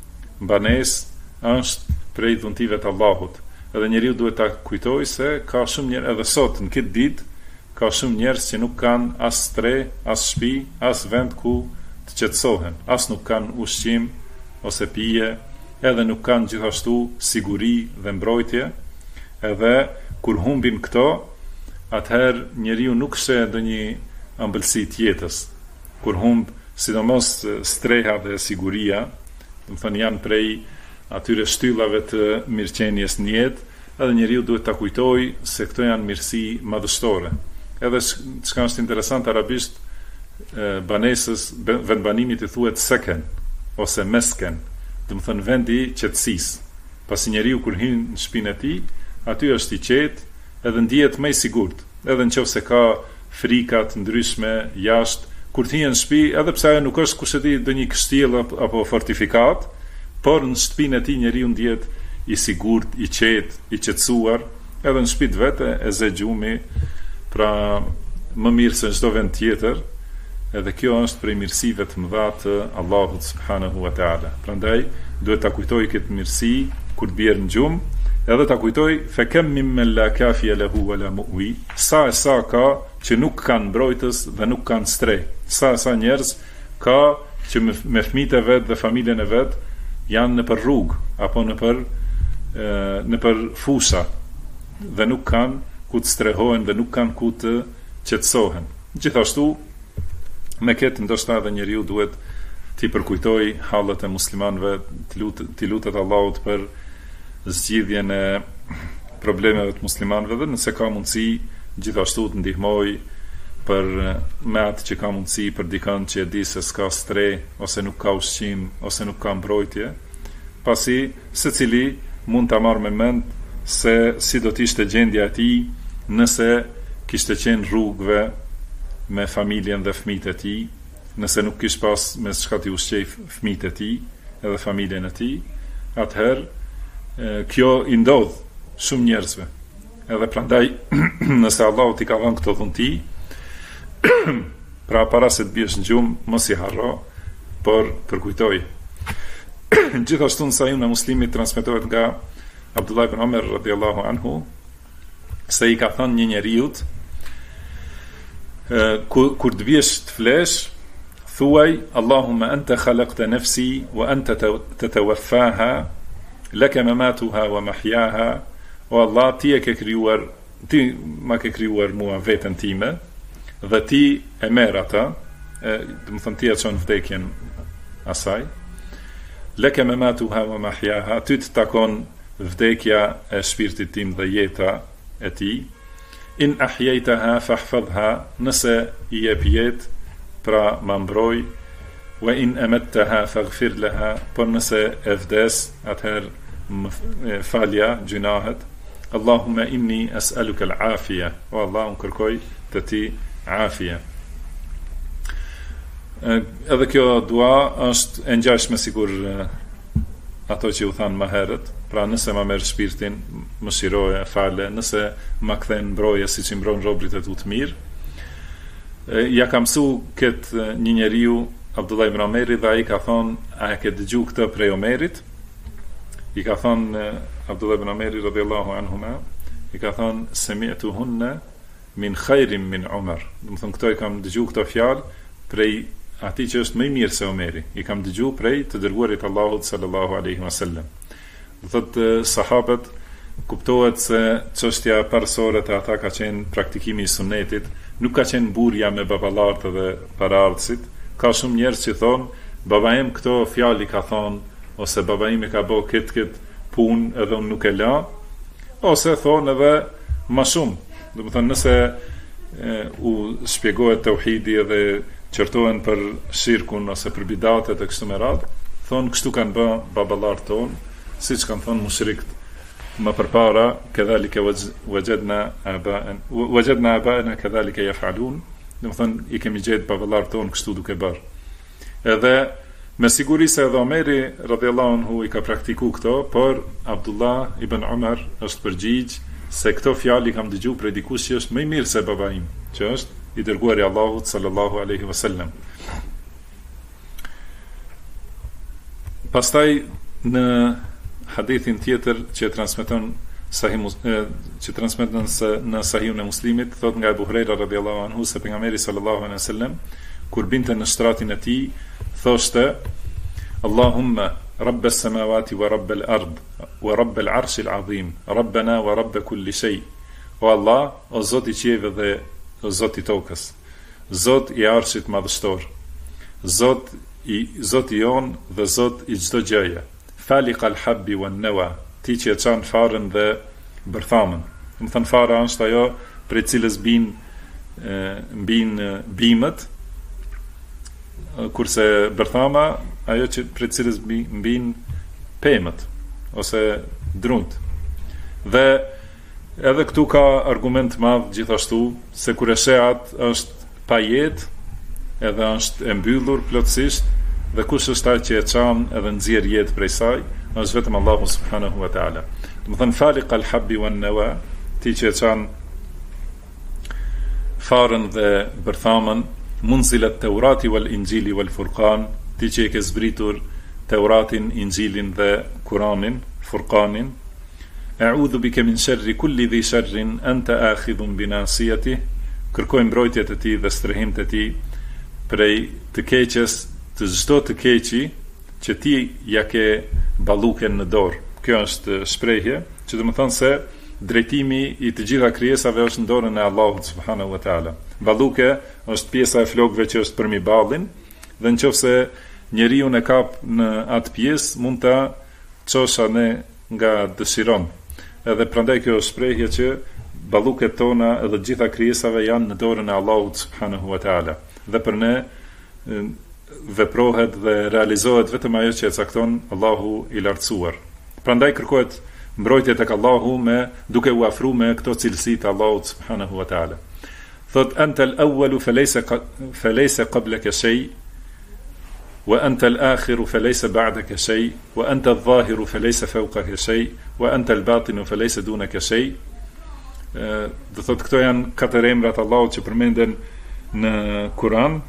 banesë është prej dhuntive të Allahut. Edhe njeriu duhet ta kujtojë se ka shumë njerëz edhe sot në këtë ditë ka shumë njerëz që nuk kanë as streh, as shtëpi, as vend ku të qetësohen, as nuk kanë ushqim ose pije, edhe nuk kanë gjithashtu siguri dhe mbrojtje. Edhe kur humbin këto, atëherë njeriu nuk sheh ndonjë ëmbëlsi të jetës. Kur humb sidomos streha dhe siguria, do të thënë janë prej atyre shtyllave të mirëqenies në jetë, edhe njeriu duhet ta kujtojë se këto janë mirësi madhështore. Edhe çka është interesant arabisht, banesës, vendbanimit i thuhet seken ose mesken, do të thënë vendi i qetësisë. Pasi njeriu kur hyn në shtëpinë e tij, aty është i qetë, edhe ndihet më i sigurt. Edhe nëse ka frika të ndryshme jashtë, kur të hyn në shtëpi, edhe pse ajo nuk është kush e di ndonjë kështjell apo fortifikat, por në shtëpinë e tij njeriu ndihet i sigurt, i qetë, i qetësuar, edhe në shtëpitë vetë e zë gjumi, pra më mirë se çdo vend tjetër. Edhe kjo është prej mirësive të mëdha të Allahut subhanahu wa taala. Prandaj duhet ta kujtoj këtë mirësi kur të bjerë në gjumë, edhe ta kujtoj fe kem mimmen la kafiya lahu wa la mu'wi. Sa ka që nuk kanë mbrojtës dhe nuk kanë streh. Sa njerëz ka që me fëmijët e vet dhe familjen e vet janë në për rrugë apo në për fusha dhe nuk kanë ku të strehohen dhe nuk kanë ku të qetësohen. Gjithashtu me këtë ndoshta edhe njeriu duhet t'i përkujtoj hallet e muslimanëve, t'i lutet Allahut për zgjidhjen e problemeve të muslimanëve dhe nëse ka mundësi gjithashtu të ndihmoj për me atë që ka mundësi për dikën që e di se s'ka streh ose nuk ka ushqim ose nuk ka mbrojtje, pasi secili mund ta marrë me mend se si do të ishte gjendja e tij nëse kishte qenë rrugëve me familjen dhe fëmijët e tij, nëse nuk kish pas me çka t'i ushqej fëmijët e tij edhe familjen e tij, atëherë kjo i ndodh shumë njerëzve. Edhe prandaj nëse Allahu t'i ka dhënë këto dhunti, pra para se të biesh në gjumë, mos i harro, por përkujtoj. Gjithashtu në Sahihun e Muslimit transmetohet nga Abdullah ibn Umar radhiyallahu anhu se i ka thënë një njeriut, kur të biesh të flesh, thuaj Allahumma anta khalaqta nafsi wa anta tatawaffaha laka mamatuha wa mahyaha. O Allah, ti ma ke krijuar mua veten time dhe ti e merr ata, do të thonë ti e çon vdekjen asaj. Leke mamatuha wa mahyaha, ty të takon vdekja e shpirtit tim dhe jeta e tij. In ahyaytaha fahfadhha, nëse i jep jetë, pra ma mbroj. Wa in amattaha faghfir laha, por nëse e vdes, atëherë falja gjunahet. Allahumma inni as'aluka al-afia, o Allah, unë kërkoj të ti afia. Edhe kjo dua është e ngjashme sikur ato që u thanë më herët, pra nëse ma merr shpirtin, më shiroje, fale, nëse ma kthen mbroje siç i mbron robrit e tu të mirë. Ja ka mësu këtë një njeriu, Abdullah ibn Omeri, dhe ai ka thonë, a e ke dëgju këtë prej Omerit? I ka thonë Abdullah ibn Omeri radhiyallahu anhuma, i ka thonë sami'tuhunna min khairin min Umar. Do të thonë këto i kam dëgju këto fjalë prej atij që është më i mirë se Omeri. I kam dëgju prej të dërguarit Allahut sallallahu alaihi wasallam. Do thotë sahabët kuptohet se çështja parsorë të ata ka qenë praktikimi i sunetit, nuk ka qenë burja me baballartë dhe paraardhësit. Ka shumë njerëz që thonë babaim këto fjalë ka thonë, ose babaim e ka bë këtë punë edhe unë nuk e la, ose thonë edhe më shumë. Do të thonë nëse u shpjegohet tauhidi edhe qërtohen për shirkun ose për bidatet e kështu me radhë, thonë kështu kanë bë baballarët tonë, siç kanë thonë mushrikët më përpara, kedhalike wajadna aba'ana kedhalike yaf'alun. Do të thonë i kemi gjetë baballarët tonë kështu duke bërë. Edhe me siguri se edhe Omeri radhiyallahu anhu i ka praktiku këto, por Abdullah ibn Umar është përgjigj se këto fjalë i kam dëgju prej dikush që është më i mirë se babaim, që është i dërguari Allahut sallallahu alaihi wasallam. Pastaj në hadithin tjetër që transmeton në Sahihun e Muslimit, thot nga Abu Huraira radhiyallahu anhu se pejgamberi sallallahu alaihi wasallam kur binte në shtratin e tij thoshte Allahumma rabb as-samawati wa rabb al-ard wa rabb al-arsh al-azim rabbana wa rabb kulli shay. O Allah, o Zoti i qiejve dhe o Zoti i tokës, Zot i arshit madhështor, Zot i jon dhe Zot i çdo gjëje. Faliq al-habbi wan-nawa, ti që e çan farën dhe bërthamën. Do të thënë fara është ajo prej cilës mbin bimët, kurse bërthama ajo që prej cilës mbin pemët ose drunt. Dhe edhe këtu ka argument madh gjithashtu se kur e shehat është pa jetë, edhe është e mbyllur plotësisht, dhe kush është ai që e çan edhe nxjerr jetë prej saj, është vetëm Allahu subhanahu wa taala. Do të thënë faliq al-habbi wan-nawa, ti që e çan farën dhe bërthamën, munzilat Taurati wal Injili wal Furqan, ti që e ke zbritur Teuratin, Injilin dhe Kuranin, Furqanin. A'udhu bika min sharri kulli dhi sharrin anta akhidhun bi nasiyati, kërkoj mbrojtje të ti dhe strehim të ti prej të keqes, të çdo të keqi që ti ja ke balluken në dorë. Kjo është shprehje që do të thonë se drejtimi i të gjitha krijesave është në dorën e Allahut subhanahu wa taala. Balluke është pjesa e flokëve që është përmi ballin, dhe nëse njeriu e kap në atë pjesë mund ta çosh anë nga dëshiron. Edhe prandaj kjo është shprehje që balluket tona edhe të gjitha krijesave janë në dorën e Allahut subhanahu wa taala. Dhe për ne veprohet dhe realizohet vetëm ajo që e cakton Allahu i lartësuar. Prandaj kërkohet mbrojtje tek Allahu duke u afruar me këto cilësi të Allahut subhanahu wa taala. Thot anta al-awwalu falaysa qablaka shay, wa anta al-akhiru falaysa ba'daka shay, wa anta adh-dhahiru falaysa fawqaka shay, wa anta al-batinu falaysa dunaka shay. Do thot këto janë katër emrat të Allahut që përmenden në Kur'an.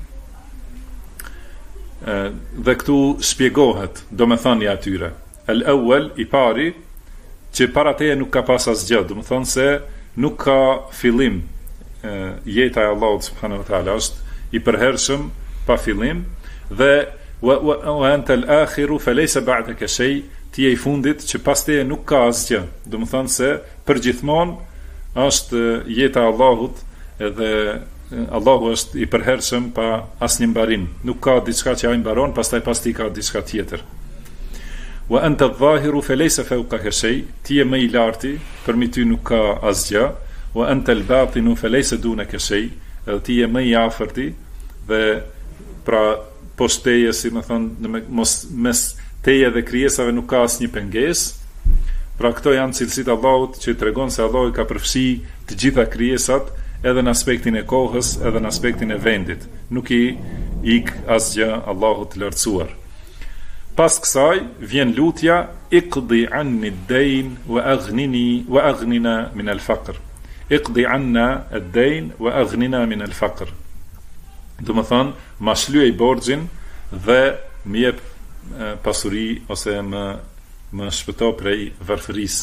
Dhe këtu shpjegohet domethënia e tyre. El-awwal, i pari, që para teje nuk ka pas asgjë, do të thonë se nuk ka fillim. Jeta e Allahut subhanahu wa taala është i përhershëm pa fillim, dhe wa anta al-akhiru falaysa ba'daka shay, ti je i fundit që pas teje nuk ka asgjë. Do të thonë se përgjithmonë është jeta e Allahut edhe Allahu është i përhershëm pa asnjë mbarim. Nuk ka diçka që ai mbaron, pastaj pas tij ka diçka tjetër. Wa anta adh-dhahiru falaysa fawqaka shay, ti je më i larti, përmi ty nuk ka asgjë. Wa anta al-batinu falaysa dunaka shay, edhe ti je më i afërti dhe pra posteje, si më thonë, mes teje dhe krijesave nuk ka asnjë pengesë. Pra këto janë cilësitë Allahut që tregon se Allahu ka përfshi të gjitha krijesat, edhe në aspektin e kohës, edhe në aspektin e vendit. Nuk i ik asgjë Allahut të lartësuar. Pas kësaj vjen lutja iqdi anni ad-dayn wa aghnina min al-faqr. Iqdi anna ad-dayn wa aghnina min al-faqr. Do të thonë, ma shlyej borxhin dhe më jep pasuri ose më shpëto prej varfërisë.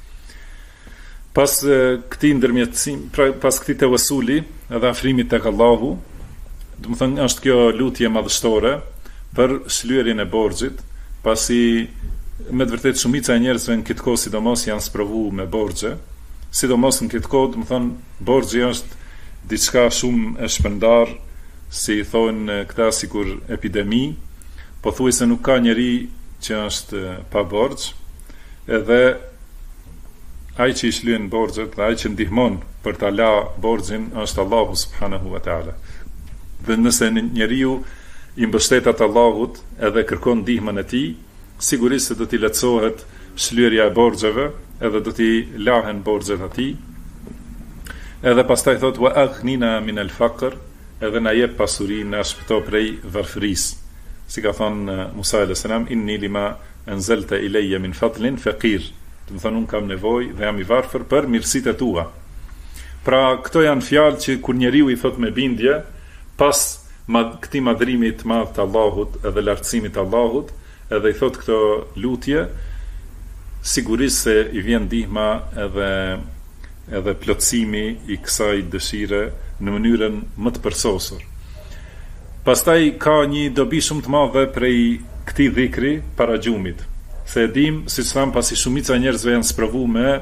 Pas këtij ndërmjetësim, pas këtij tevasuli edhe afrimit tek Allahu, do të thonë është kjo lutje madhështore për shlyerjen e borxhit, pasi me të vërtetë shumica e njerëzve në këtë kohë sidomos janë sprovuar me borxhe, sidomos në këtë kohë, do të thonë borxhi është diçka shumë e shpërndar, si thonë këta sikur epidemi, pothuajse nuk ka njeri që është pa borxh, edhe ai që i shlyen borxhet dhe ai që ndihmon për ta la borxhin është Allahu subhanahu wa taala. Dhe nëse njeriu i mbështet atë Allahut edhe kërkon ndihmën e tij, sigurisht se do t'i lehtësohet shlyerja e borxheve, edhe do t'i lahen borxhet atij. Edhe pastaj thot wa aghnina min al-faqr, edhe na jep pasuri, na shpëto prej varfërisë. Si ka thënë Musa alayhis salam, inni lima anzalta ilayya min fadlin faqir. Do të thonë unë kam nevojë dhe jam i varfër për mirësitë tua. Pra këto janë fjalë që kur njeriu i thot me bindje, pas këtij madhrimi të madh të Allahut edhe lartësimit të Allahut, edhe i thot këto lutje, sigurisht se i vjen ndihma edhe plotësimi i kësaj dëshire në mënyrën më të përsosur. Pastaj ka një dobi shumë të madhe prej këtij dhikri para gjumit. Se e dim, siç tham, pasi shumica e njerëzve janë sprovuar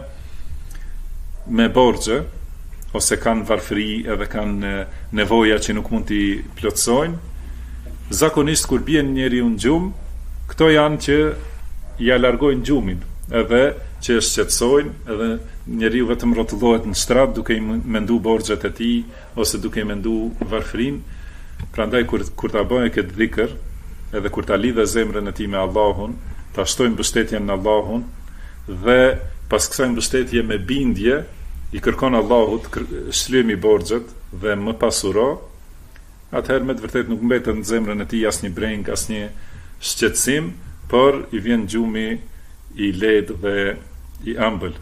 me borxhe, ose kanë varfëri edhe kanë nevoja që nuk mund t'i plotësojnë, zakonisht kur bien njeriu në gjumë, këto janë që ja largojnë gjumin, edhe që e shqetësojnë, edhe njeriu vetëm rrotullohet në shtrat duke i mendu borxhet e tij ose duke i mendu varfërinë. Prandaj kur ta bëjë këtë dhikr, edhe kur ta lidhe zemrën e tij me Allahun, ta shtojmë mbështetjen në Allahun dhe pas kësaj mbështetje me bindje i kërkon Allahut shlyemi borxhet dhe më pasuro, atëherë me të vërtetë nuk mbetet në zemrën e tij asnjë breng, asnjë shqetësim, por i vjen gjumi i lehtë dhe i ëmbël.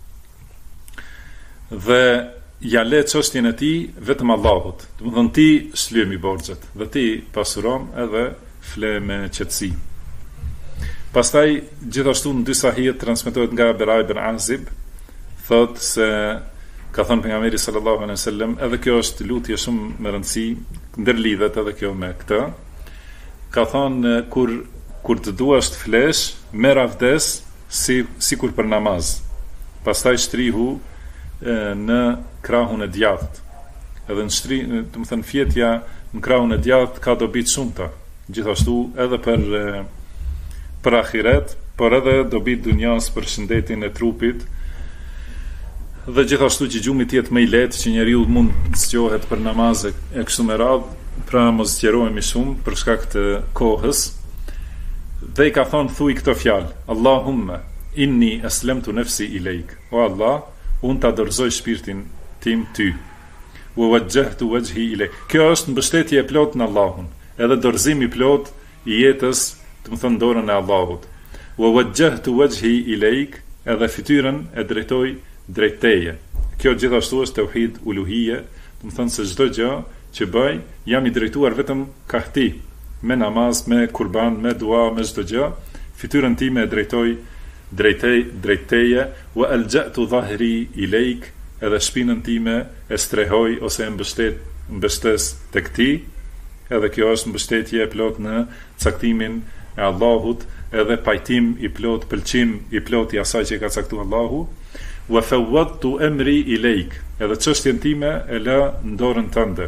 Dhe ja le çështjen e tij vetëm Allahut. Do të thonë ti shlyemi borxhet dhe ti pasuron edhe fle me qetësi. Pastaj gjithashtu në dy sahih transmetohet nga Bara ibn Azib, thot se ka thënë pejgamberi sallallahu alaihi wasallam, edhe kjo është lutje shumë me rëndësi, ndërlidhet edhe kjo me këtë. Ka thënë kur të duash të flesh, merr avdes sikur për namaz. Pastaj shtrihu në krahun e djathtë. Edhe do të thënë fjetja në krahun e djathtë ka dobi të shumta. Gjithashtu edhe për ahiret, por edhe dobi të dunjas për shëndetin e trupit, dhe gjithashtu që gjumi të jetë më i lehtë, që njeriu mund të zgjohet për namaz e kështu me radhë, pra mos zgjerohemi shumë për shkak të kohës. Dhe i ka thonë thuj këto fjalë: Allahumma inni aslamtu nafsi ilayk. O Allah, unë ta dorëzoj shpirtin tim ty. Wa wajjahtu wajhi ilayk. Kjo është mbështetje e plotë në Allahun, edhe dorëzim i plot i jetës, të më thënë dorën e Allahut. Wa wajjahtu wajhi ilayk, edhe fytyrën e drejtoj drejt teje. Kjo gjithashtu është tauhid uluhije, do të thonë se çdo gjë që bëj jam i drejtuar vetëm ka ti, me namaz, me kurban, me dua, me çdo gjë, fytyrën time e drejtoj drejt teje. Wa alja'tu dhahri ilayk, edhe shpinën time e strehoj ose e mbështes tek ti. Edhe kjo është mbështetje e plot në caktimin e Allahut, edhe pajtim i plot, pëlqim i plot i asaj që ka caktuar Allahu. wa fawwadtu amri ilayk, edhe çështjen time e lë në dorën tënde.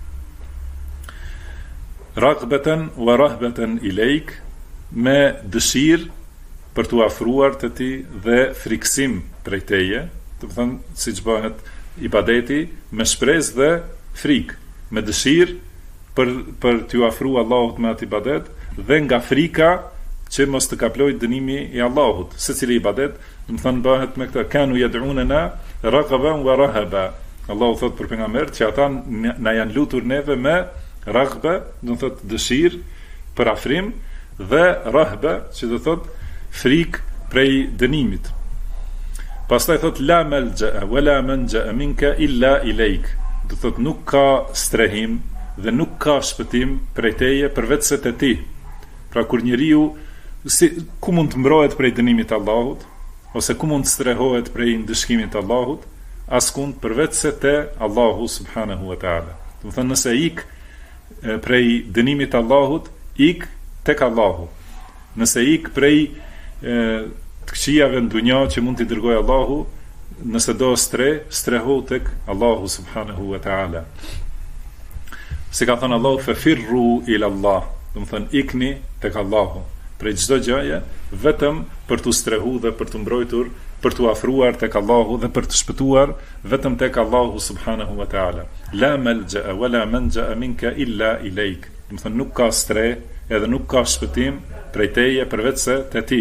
Raghbatan wa rahbatan ilayk, me dëshirë për t'u afruar të ti dhe friksim prej teje, do të thënë siç bëhet ibadeti me shpresë dhe frikë, me dëshirë për t'u afruar Allahut me atë ibadet dhe nga frika që mos të kaploj dënimi i Allahut. Secili ibadet, do të thënë bëhet me këtë kanu yad'unana raghaban wa rahaba. Allahu thot për pejgamberët që ata na janë lutur neve me raghba, do të thotë dëshirë për afrim, dhe rahba, që do thotë frikë prej dënimit. Pastaj thot la malja wala manja minka illa ilayk. Do thot nuk ka strehim dhe nuk ka shpëtim prej teje përveç se te ti. Pra kur njeriu ku mund të mbrohet prej dënimit të Allahut, ose ku mund të strehohet prej ndëshkimit të Allahut, askund përveç se te Allahu subhanahu wa taala. Do thënë nëse ik prej dënimit të Allahut, ik tek Allahu. Nëse ik prej të këqijave në dunja që mund t'i dërgoj Allahu, nëse do streho tek Allahu subhanahu wa ta'ala. Si ka thënë Allahu, fafirru ila Allah, do të thënë ikni tek Allahu, prej çdo gjëje, vetëm për t'u strehu dhe për t'u mbrojtur, për t'u afruar tek Allahu dhe për të shpëtuar vetëm tek Allahu subhanahu wa ta'ala. La malja wala manja minka illa ilayk. Do të thënë nuk ka streh edhe nuk ka shpëtim prej teje përveç se te ti.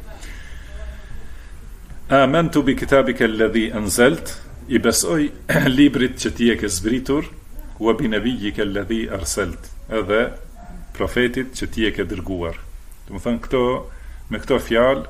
Amantu bi kitabika alladhi anzalt, i besoj librit që ti e ke zbritur, wa bi nabiyyika alladhi arsalt, edhe profetit që ti e ke dërguar. Do të thënë me këto fjalë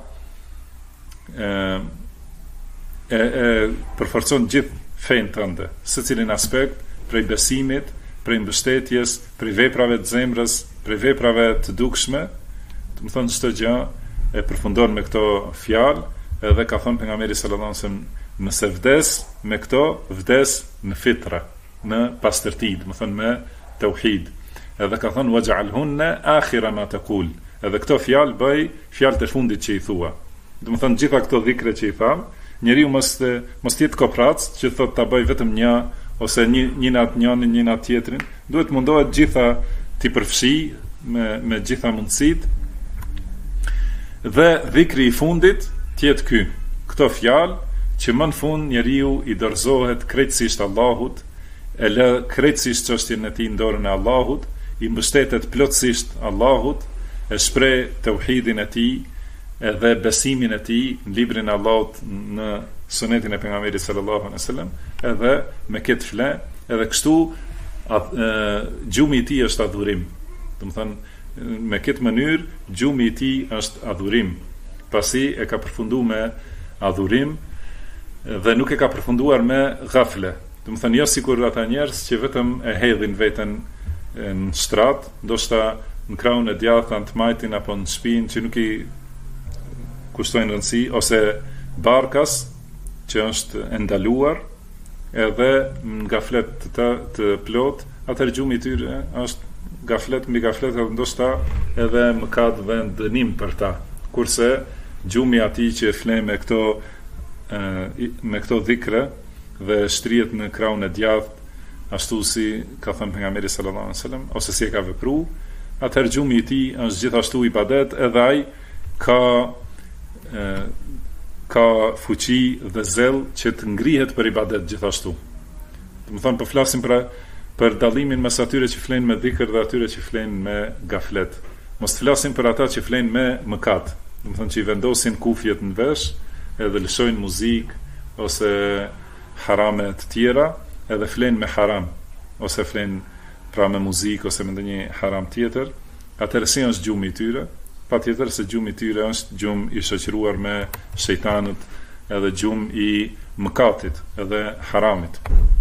përforcon gjithë fenë tënde, secilin aspekt, prej besimit, prej mbështetjes, prej veprave të zemrës, prej veprave të dukshme. Do të thënë çdo gjë e përfundon me këto fjalë, edhe ka thënë pejgamberi sallallahu alajhi wasallam, nëse vdes me këto, vdes në fitra, në pastërti, do të thënë me tauhid. Edhe ka thënë waj'alhunna akhira ma taqul. Edhe këto fjalë bëj fjalët e fundit që i thua. Do të thënë gjitha këto dhikre që i tham, njeriu mos jetë koprac që thot ta bëj vetëm një ose një natë njërin, një natë tjetrin. Duhet mundohet gjitha t'i përfshi me gjitha mundësitë. Dhe dhikri i fundit tjetë ky, këto fjalë që më në fund njeriu i dorëzohet krejtësisht Allahut, e lë krejtësisht çështjen e tij në dorën e Allahut, i mbështetet plotësisht Allahut, e shpreh tauhidin e tij edhe besimin e tij në librin e Allahut, në sunetin e pejgamberit sallallahu alaihi wasallam, edhe me këtë fle, edhe kështu gjumi i tij është adhurim. Do të thënë me këtë mënyrë gjumi i tij është adhurim. Pasi e ka përfunduar me adhurim dhe nuk e ka përfunduar me ghafle. Do të thënë jo sikur ata njerëz që vetëm e hedhin veten në shtrat, ndoshta në krahun e djathtë të majtin apo në shtëpinë që nuk i kushtojnë rëndësi, ose barkas që është e ndaluar, edhe në gaflet të plot, atëherë gjumi i tyre është gaflet mbi gaflet, ndoshta edhe mëkat dhe dënim për ta. Kurse gjumi atij që flen me këto dhikre dhe shtrihet në krahun e djathtë, ashtu si ka thënë pejgamberi sallallahu alajhi wasallam, ose si e ka vepruar, atëherë gjumi i tij është gjithashtu ibadet, edhe ai ka fuqi dhe zell që të ngrihet për ibadet gjithashtu. Do të thonë po flasim për dallimin mes atyre që flenë me dhikr dhe atyre që flenë me gaflet. Mos të flasim për ata që flenë me mëkat. Do të thonë që i vendosin kufjet në vesh, edhe lëshojnë muzikë ose harame të tjera, edhe flenë me haram, ose flenë pra me muzikë ose me ndonjë haram tjetër. Atëherë si është gjumi i tyre? Patjetër se gjumi i tyre është gjum i shoqëruar me shejtanët, edhe gjum i mëkatit, edhe haramit.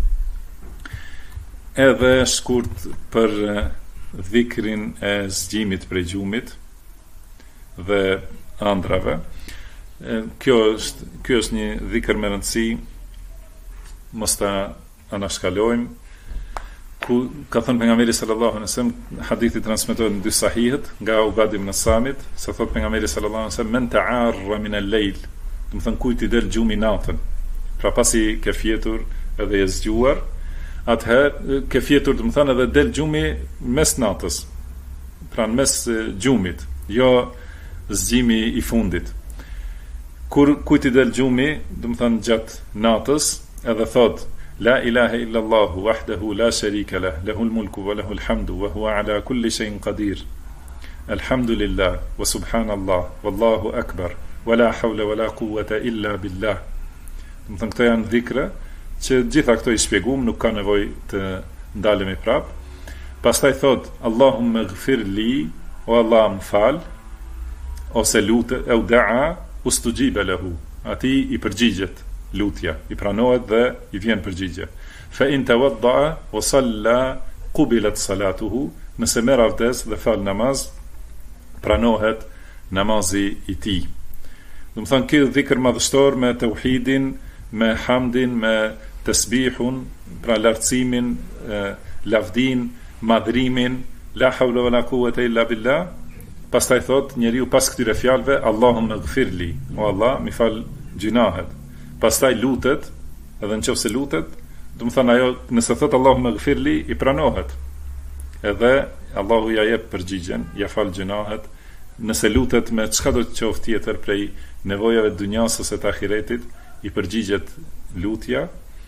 Edhe shkurt për dhikrin e zgjimit prej gjumit dhe andrave. Kjo është një dhikr me rëndësi, mos ta anashkalojmë. Ku ka thënë pejgamberi sallallahu alaihi wasallam, hadithi transmetohet në dy sahihet nga Ubad ibn Samit, se thot pejgamberi sallallahu alaihi wasallam, men ta'arra min al-layl, do të thënë kujt i del gjumi natën. pra pasi ke fjetur edhe je zgjuar, atëherë ke fjetur, do të thënë, edhe del gjumi mes natës, pra në mes gjumit, jo zgjimi i fundit. Kur kujt i del gjumi, do të thënë gjatë natës, edhe thot la ilaha illa Allahu wahdahu la sharika lah, lahul mulku wa lahul hamdu wa huwa ala kulli shay'in qadir. Alhamdulillah wa subhanallah wallahu akbar wa la hawla wa la quwwata illa billah. Do të thënë këto janë dhikra që gjitha këto i shpjegum, nuk ka nevojë të ndalemi prap. Pastaj thot Allahumma ighfir li, o Allah më fal, ose lutet e da'a ustujiba lahu, ati i përgjigjet lutja, i pranohet dhe i vjen përgjigje. Fa in tawadda'a wa salla qubilat salatuhu, nëse merr avdes dhe fal namaz, pranohet namazi i tij. Do të thonë ky dhikr madhështor me tauhidin, me hamdin, me tasbihun, pra lartësimin, lavdin, madhrimin, la hawla wala quwwata illa billah. Pastaj thot njeriu pas këtyre fjalëve Allahumma ighfirli, o Allah mi fal gjunahet. Pastaj lutet, edhe nëse lutet, do të thonë ajo, nëse thot Allahumma ighfirli, i pranohet. Edhe Allahu ja jep përgjigjen, ja fal gjunahet. Nëse lutet me çka do të qoftë tjetër prej nevojave të dunjas ose të ahiretit, i përgjigjet lutja.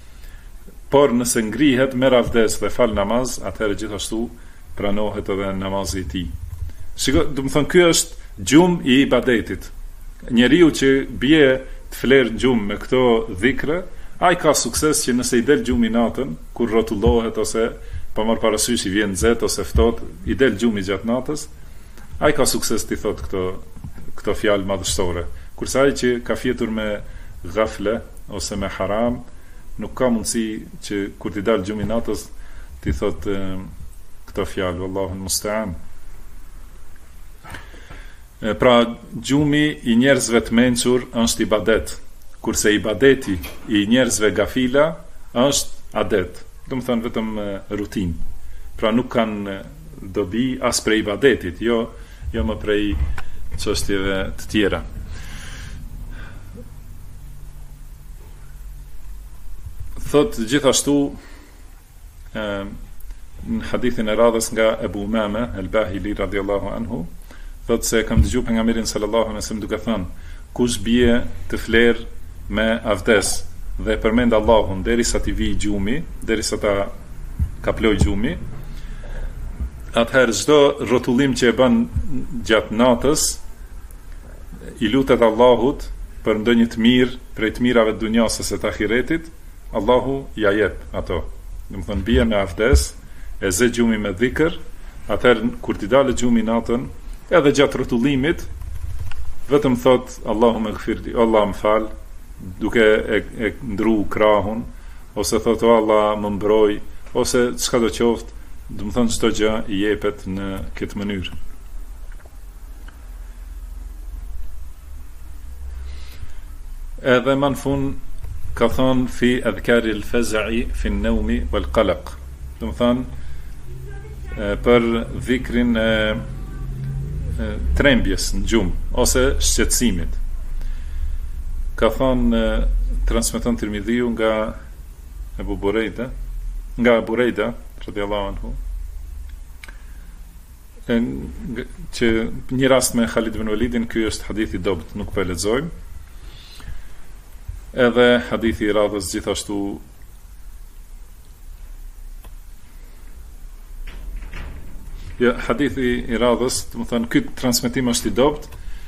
Por nëse ngrihet, merr avdes dhe fal namaz, atëherë gjithashtu pranohet edhe namazi i tij. Shiko, do të thonë ky është gjumë i ibadetit. Njeriu që bie të flerë gjumë me këto dhikre, ai ka sukses që nëse i del gjumi natën, kur rrotullohet ose pa marr parasysh i vjen nxehtë ose ftohtë, i del gjumi gjatë natës, ai ka sukses të thot këto fjalë madhështore. Kurse ai që ka fjetur me ghafle ose me haram, nuk ka mundësi që kur t'i dal gjumi natës t'i thot këto fjalë, wallahu musta'an. Pra gjumi i njerëzve të mençur është ibadet, kurse ibadeti i njerëzve gafila është adet, do të thënë vetëm rutinë. Pra nuk kanë dobi as prej ibadetit, jo më prej çështjeve të tjera. Thot gjithashtu në hadithin e radhës nga Ebu Umame el-Bahili radhiyallahu anhu, thot se kam dëgjuar pejgamberin sallallahu alaihi wasallam duke thënë, kush bie të fler me avdes dhe përmend Allahun derisa t'i vijë gjumi, derisa ta kaploj gjumi, atëherë çdo rrotullim që e bën gjatë natës i lutet Allahut për ndonjë të mirë prej të mirave të dunjas ose të ahiretit, Allahu ja jep ato. Do të thonë bie me avdes, e zë gjumi me dhikr, atëherë kur t'i dalë gjumi natën, edhe gjatë rrotullimit, vetëm thot Allahumma ighfirli, Allah më fal, duke e ndru krahun, ose thot o Allah më mbroj, ose çka do qoftë, do të thonë çdo gjë i jepet në këtë mënyrë. Edhe më në fund ka thonë fi adhkari al-faza'i fi an-nawmi wal-qalaq. Do të thonë për dhikrin e trembjes në gjumë ose shqetësimit. Ka thonë transmeton Tirmidhiu nga Abu Burejda, nga Burejda radhiyallahu anhu, që një rast me Khalid ibn Walidin, ky është hadith i dobët, nuk po e lexojmë. Edhe hadithi i radhës gjithashtu hadithi i radhës, do të thonë ky transmetim është i dobët,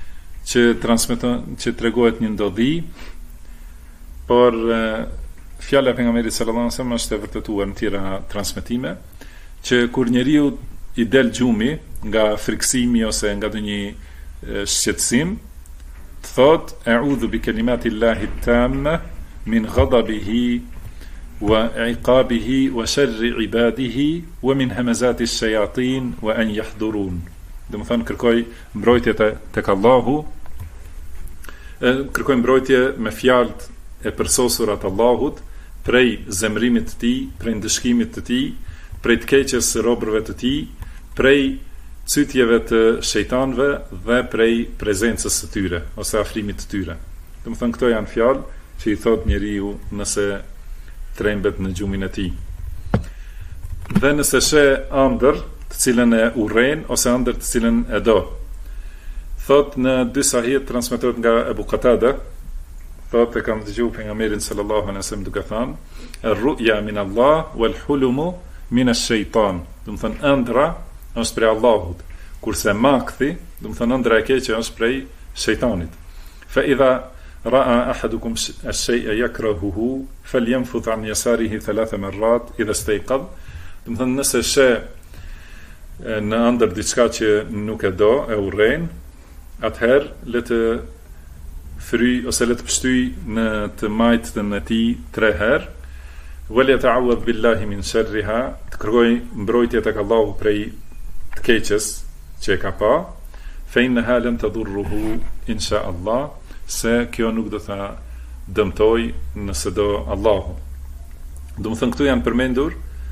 që tregohet një ndodhi, por fjala e pejgamberit sallallahu alajhi wasallam është e vërtetuar në tjera transmetime, që kur njeriu i del gjumi nga friksimi ose nga ndonjë shqetësim, thot a'udhu bi kalimati llahi tamma min ghadabihi wa iqabihi wa sharri ibadihi wa min hamazati ash-shayatin wa an yahdurun. Do të thonë kërkoj mbrojtje tek Allahu, kërkoj mbrojtje me fjalët e përsosura të Allahut prej zemrimit të tij, prej ndëshkimit të tij, prej të keqes së robërve të tij, prej cytjeve të shejtanëve dhe prej prezencës së tyre ose afrimit të tyre. Do të thonë këto janë fjalë që i thot njeriu nëse trembet në gjumin e tij. Dhe nëse sheh ëndër të cilën e urren ose ëndër të cilën e do. Thot në dy sahih transmetohet nga Ebu Qatada, thot e kam dëgjuar pejgamberin sallallahu alaihi wasallam duke thënë: "Ar-ru'ya min Allah wal hulmu min ash-shaytan." Do të thënë ëndra është prej Allahut, kurse makthi, do të thënë ëndra e keqe është prej shejtanit. Fa idha ra'a ahadukum ash-shay'a yakrahuhu falyanfuth an yasarihi 3 marrat idha istayqadh. Do të thënë nëse sheh në ëndër diçka që nuk e do, e urren, atëherë le të fry ose le të pështyj në të majtën e tij 3 herë. Wal yata'awwadh billahi min sharriha, të kërkoj mbrojtje tek Allahu prej të keqes që e ka pa. Fa innaha lan tadurruhu insha Allah, se kjo nuk do ta dëmtoj nëse do Allahu. Do të thënë këtu janë përmendur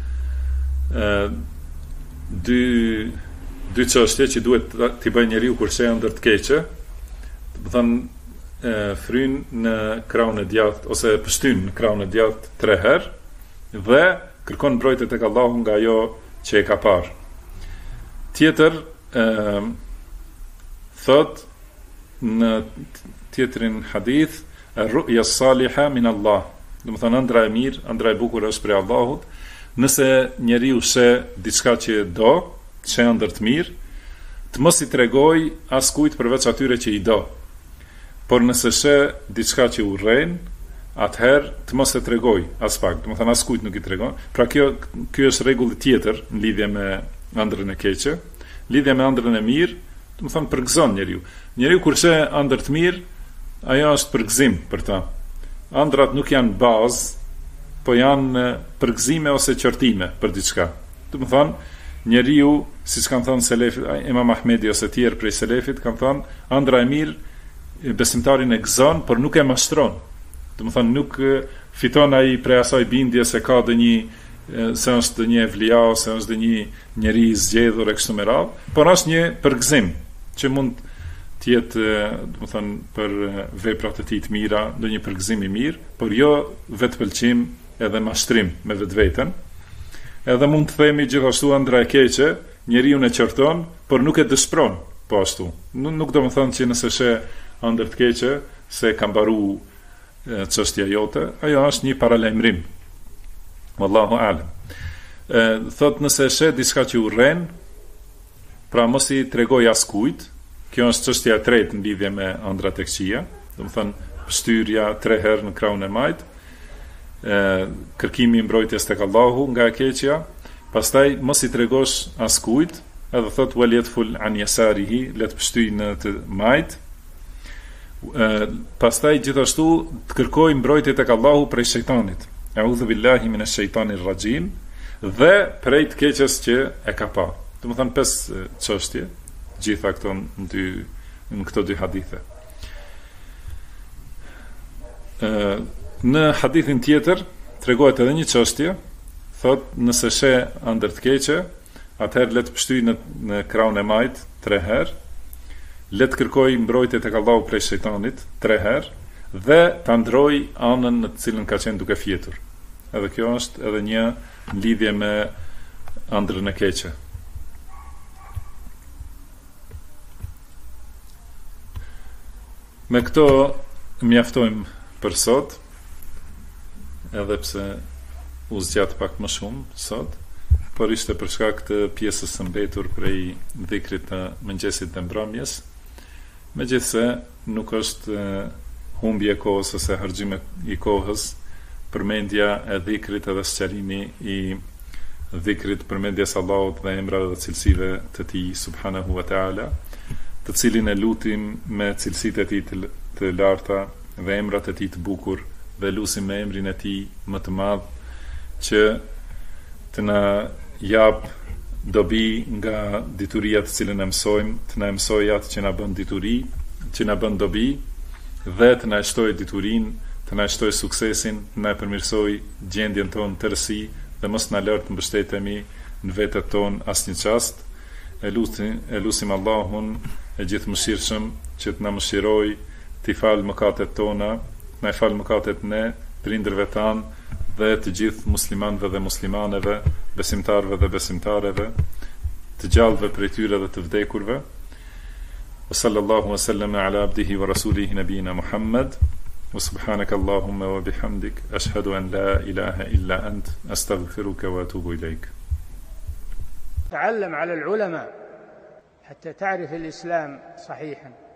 dy çështje që duhet t'i bëjë njeriu kur sheh ëndër të keqe. Do të thënë fryn në krahun e djathtë ose pështyn në krahun e djathtë 3 herë dhe kërkon mbrojtje tek Allahu nga ajo që e ka parë. Tjetër thot në tjetrin hadith: "Ar-ru'ya as-saliha min Allah." Do të thënë ëndra e mirë, ëndra e bukur është prej Allahut. Nëse njeriu sheh diçka që do, sheh ëndër të mirë, të mos i tregoj askujt përveç atyre që i do. Por nëse sheh diçka që urren, atëherë të mos e tregoj as pak, do të thënë askujt nuk i tregon. Pra ky është rregull tjetër në lidhje me ëndrën e keqe. Lidhje me ëndrën e mirë, do të thënë përgëzon njeriu. Njeriu kur sheh ëndër të mirë, ajo është përgëzim për ta. Ëndrat nuk janë bazë, po janë përgëzime ose qortime për diçka. Do të thënë njeriu, siç kanë thënë selefit, Imam Ahmedi ose tjerë prej selefit kanë thënë, ëndra e mirë besimtarin e gëzon, por nuk e mashtron. Do të thënë nuk fiton ai prej asaj bindje se ka se është një evlia ose është një njeri i zgjedhur e kështu me radhë, por është një përgëzim që mund të jetë, do të thënë, për veprat e tij të mira, ndonjë përgëzim i mirë, por jo vetpëlqim edhe mashtrim me vetveten. Edhe mund të themi gjithashtu ëndra e keqe, njeriu e qorton, por nuk e dëshpron po ashtu. Nuk do të thënë që nëse sheh ëndër të keqe se ka mbaruar çështja jote, ajo është një paralajmërim. Wallahu a'lam. Thot nëse sheh diçka që urren, pra mos i tregoj askujt. Kjo është çështja e tretë në lidhje me ëndrat e këqija, do të thënë pështyrja 3 herë në krahun e majt, kërkimi i mbrojtjes tek Allahu nga e keqja, pastaj mos i tregosh askujt, edhe thot wal yadful an yasarihi, le të pështyj në të majt. Pastaj gjithashtu të kërkoj mbrojtje tek Allahu prej shejtanit. A'udhu billahi minash shaitanir rajim, dhe prej të keqes që e ka pa. Do të thënë 5 çështje, gjitha këto në këto 2 hadithe. Në hadithin tjetër tregohet edhe një çështje, thot nëse sheh ëndër të keqe, atëherë le të pështyj në krahun e majt 3 herë, le të kërkoj mbrojtje tek Allahu prej shejtanit 3 herë dhe ta ndroj anën në të cilën ka qenë duke fjetur. Edhe kjo është edhe një lidhje me ëndrën e keqe. Me këto mjaftojmë për sot, edhe pse u zgjat pak më shumë sot, por ishte për shkak të pjesës së mbetur prej dhikrit të mëngjesit të mbrëmjes. Megjithse nuk është humbje e kohës ose harxhim i kohës, përmendja e dhikrit edhe sqarimi i dhikrit, përmendjes Allahut dhe emrave dhe cilësive të tij subhanahu wa taala, të cilin e lutim me cilësitë e tij të larta dhe emrat e tij të bukur, dhe lutim me emrin e tij më të madh që të na jap dobi nga dituria të cilën e mësojmë, të na mësojë atë që na bën dituri, që na bën dobi, dhe të na shtojë diturinë, të na shtojë suksesin, të na përmirësojë gjendjen tonë të rësi dhe mos na lër të mbështetemi në vetët tonë asnjë çast. E lutim Allahun e gjithë mëshirshëm që të na mëshirojë, t'i falë mëkatet tona na e falë mëkatet ne, prindërve tanë dhe të gjithë muslimanëve dhe muslimaneve, besimtarëve dhe besimtareve, të gjallëve prej tyre dhe të vdekurve. Wa sallallahu wa sallama ala abdihi wa rasulihi nabina Muhammad. Wa subhanaka Allahumma wa bihamdik, ashhadu an la ilaha illa ant, astaghfiruka wa atubu ilayk. تعلم على العلماء حتى تعرف الإسلام صحيحا.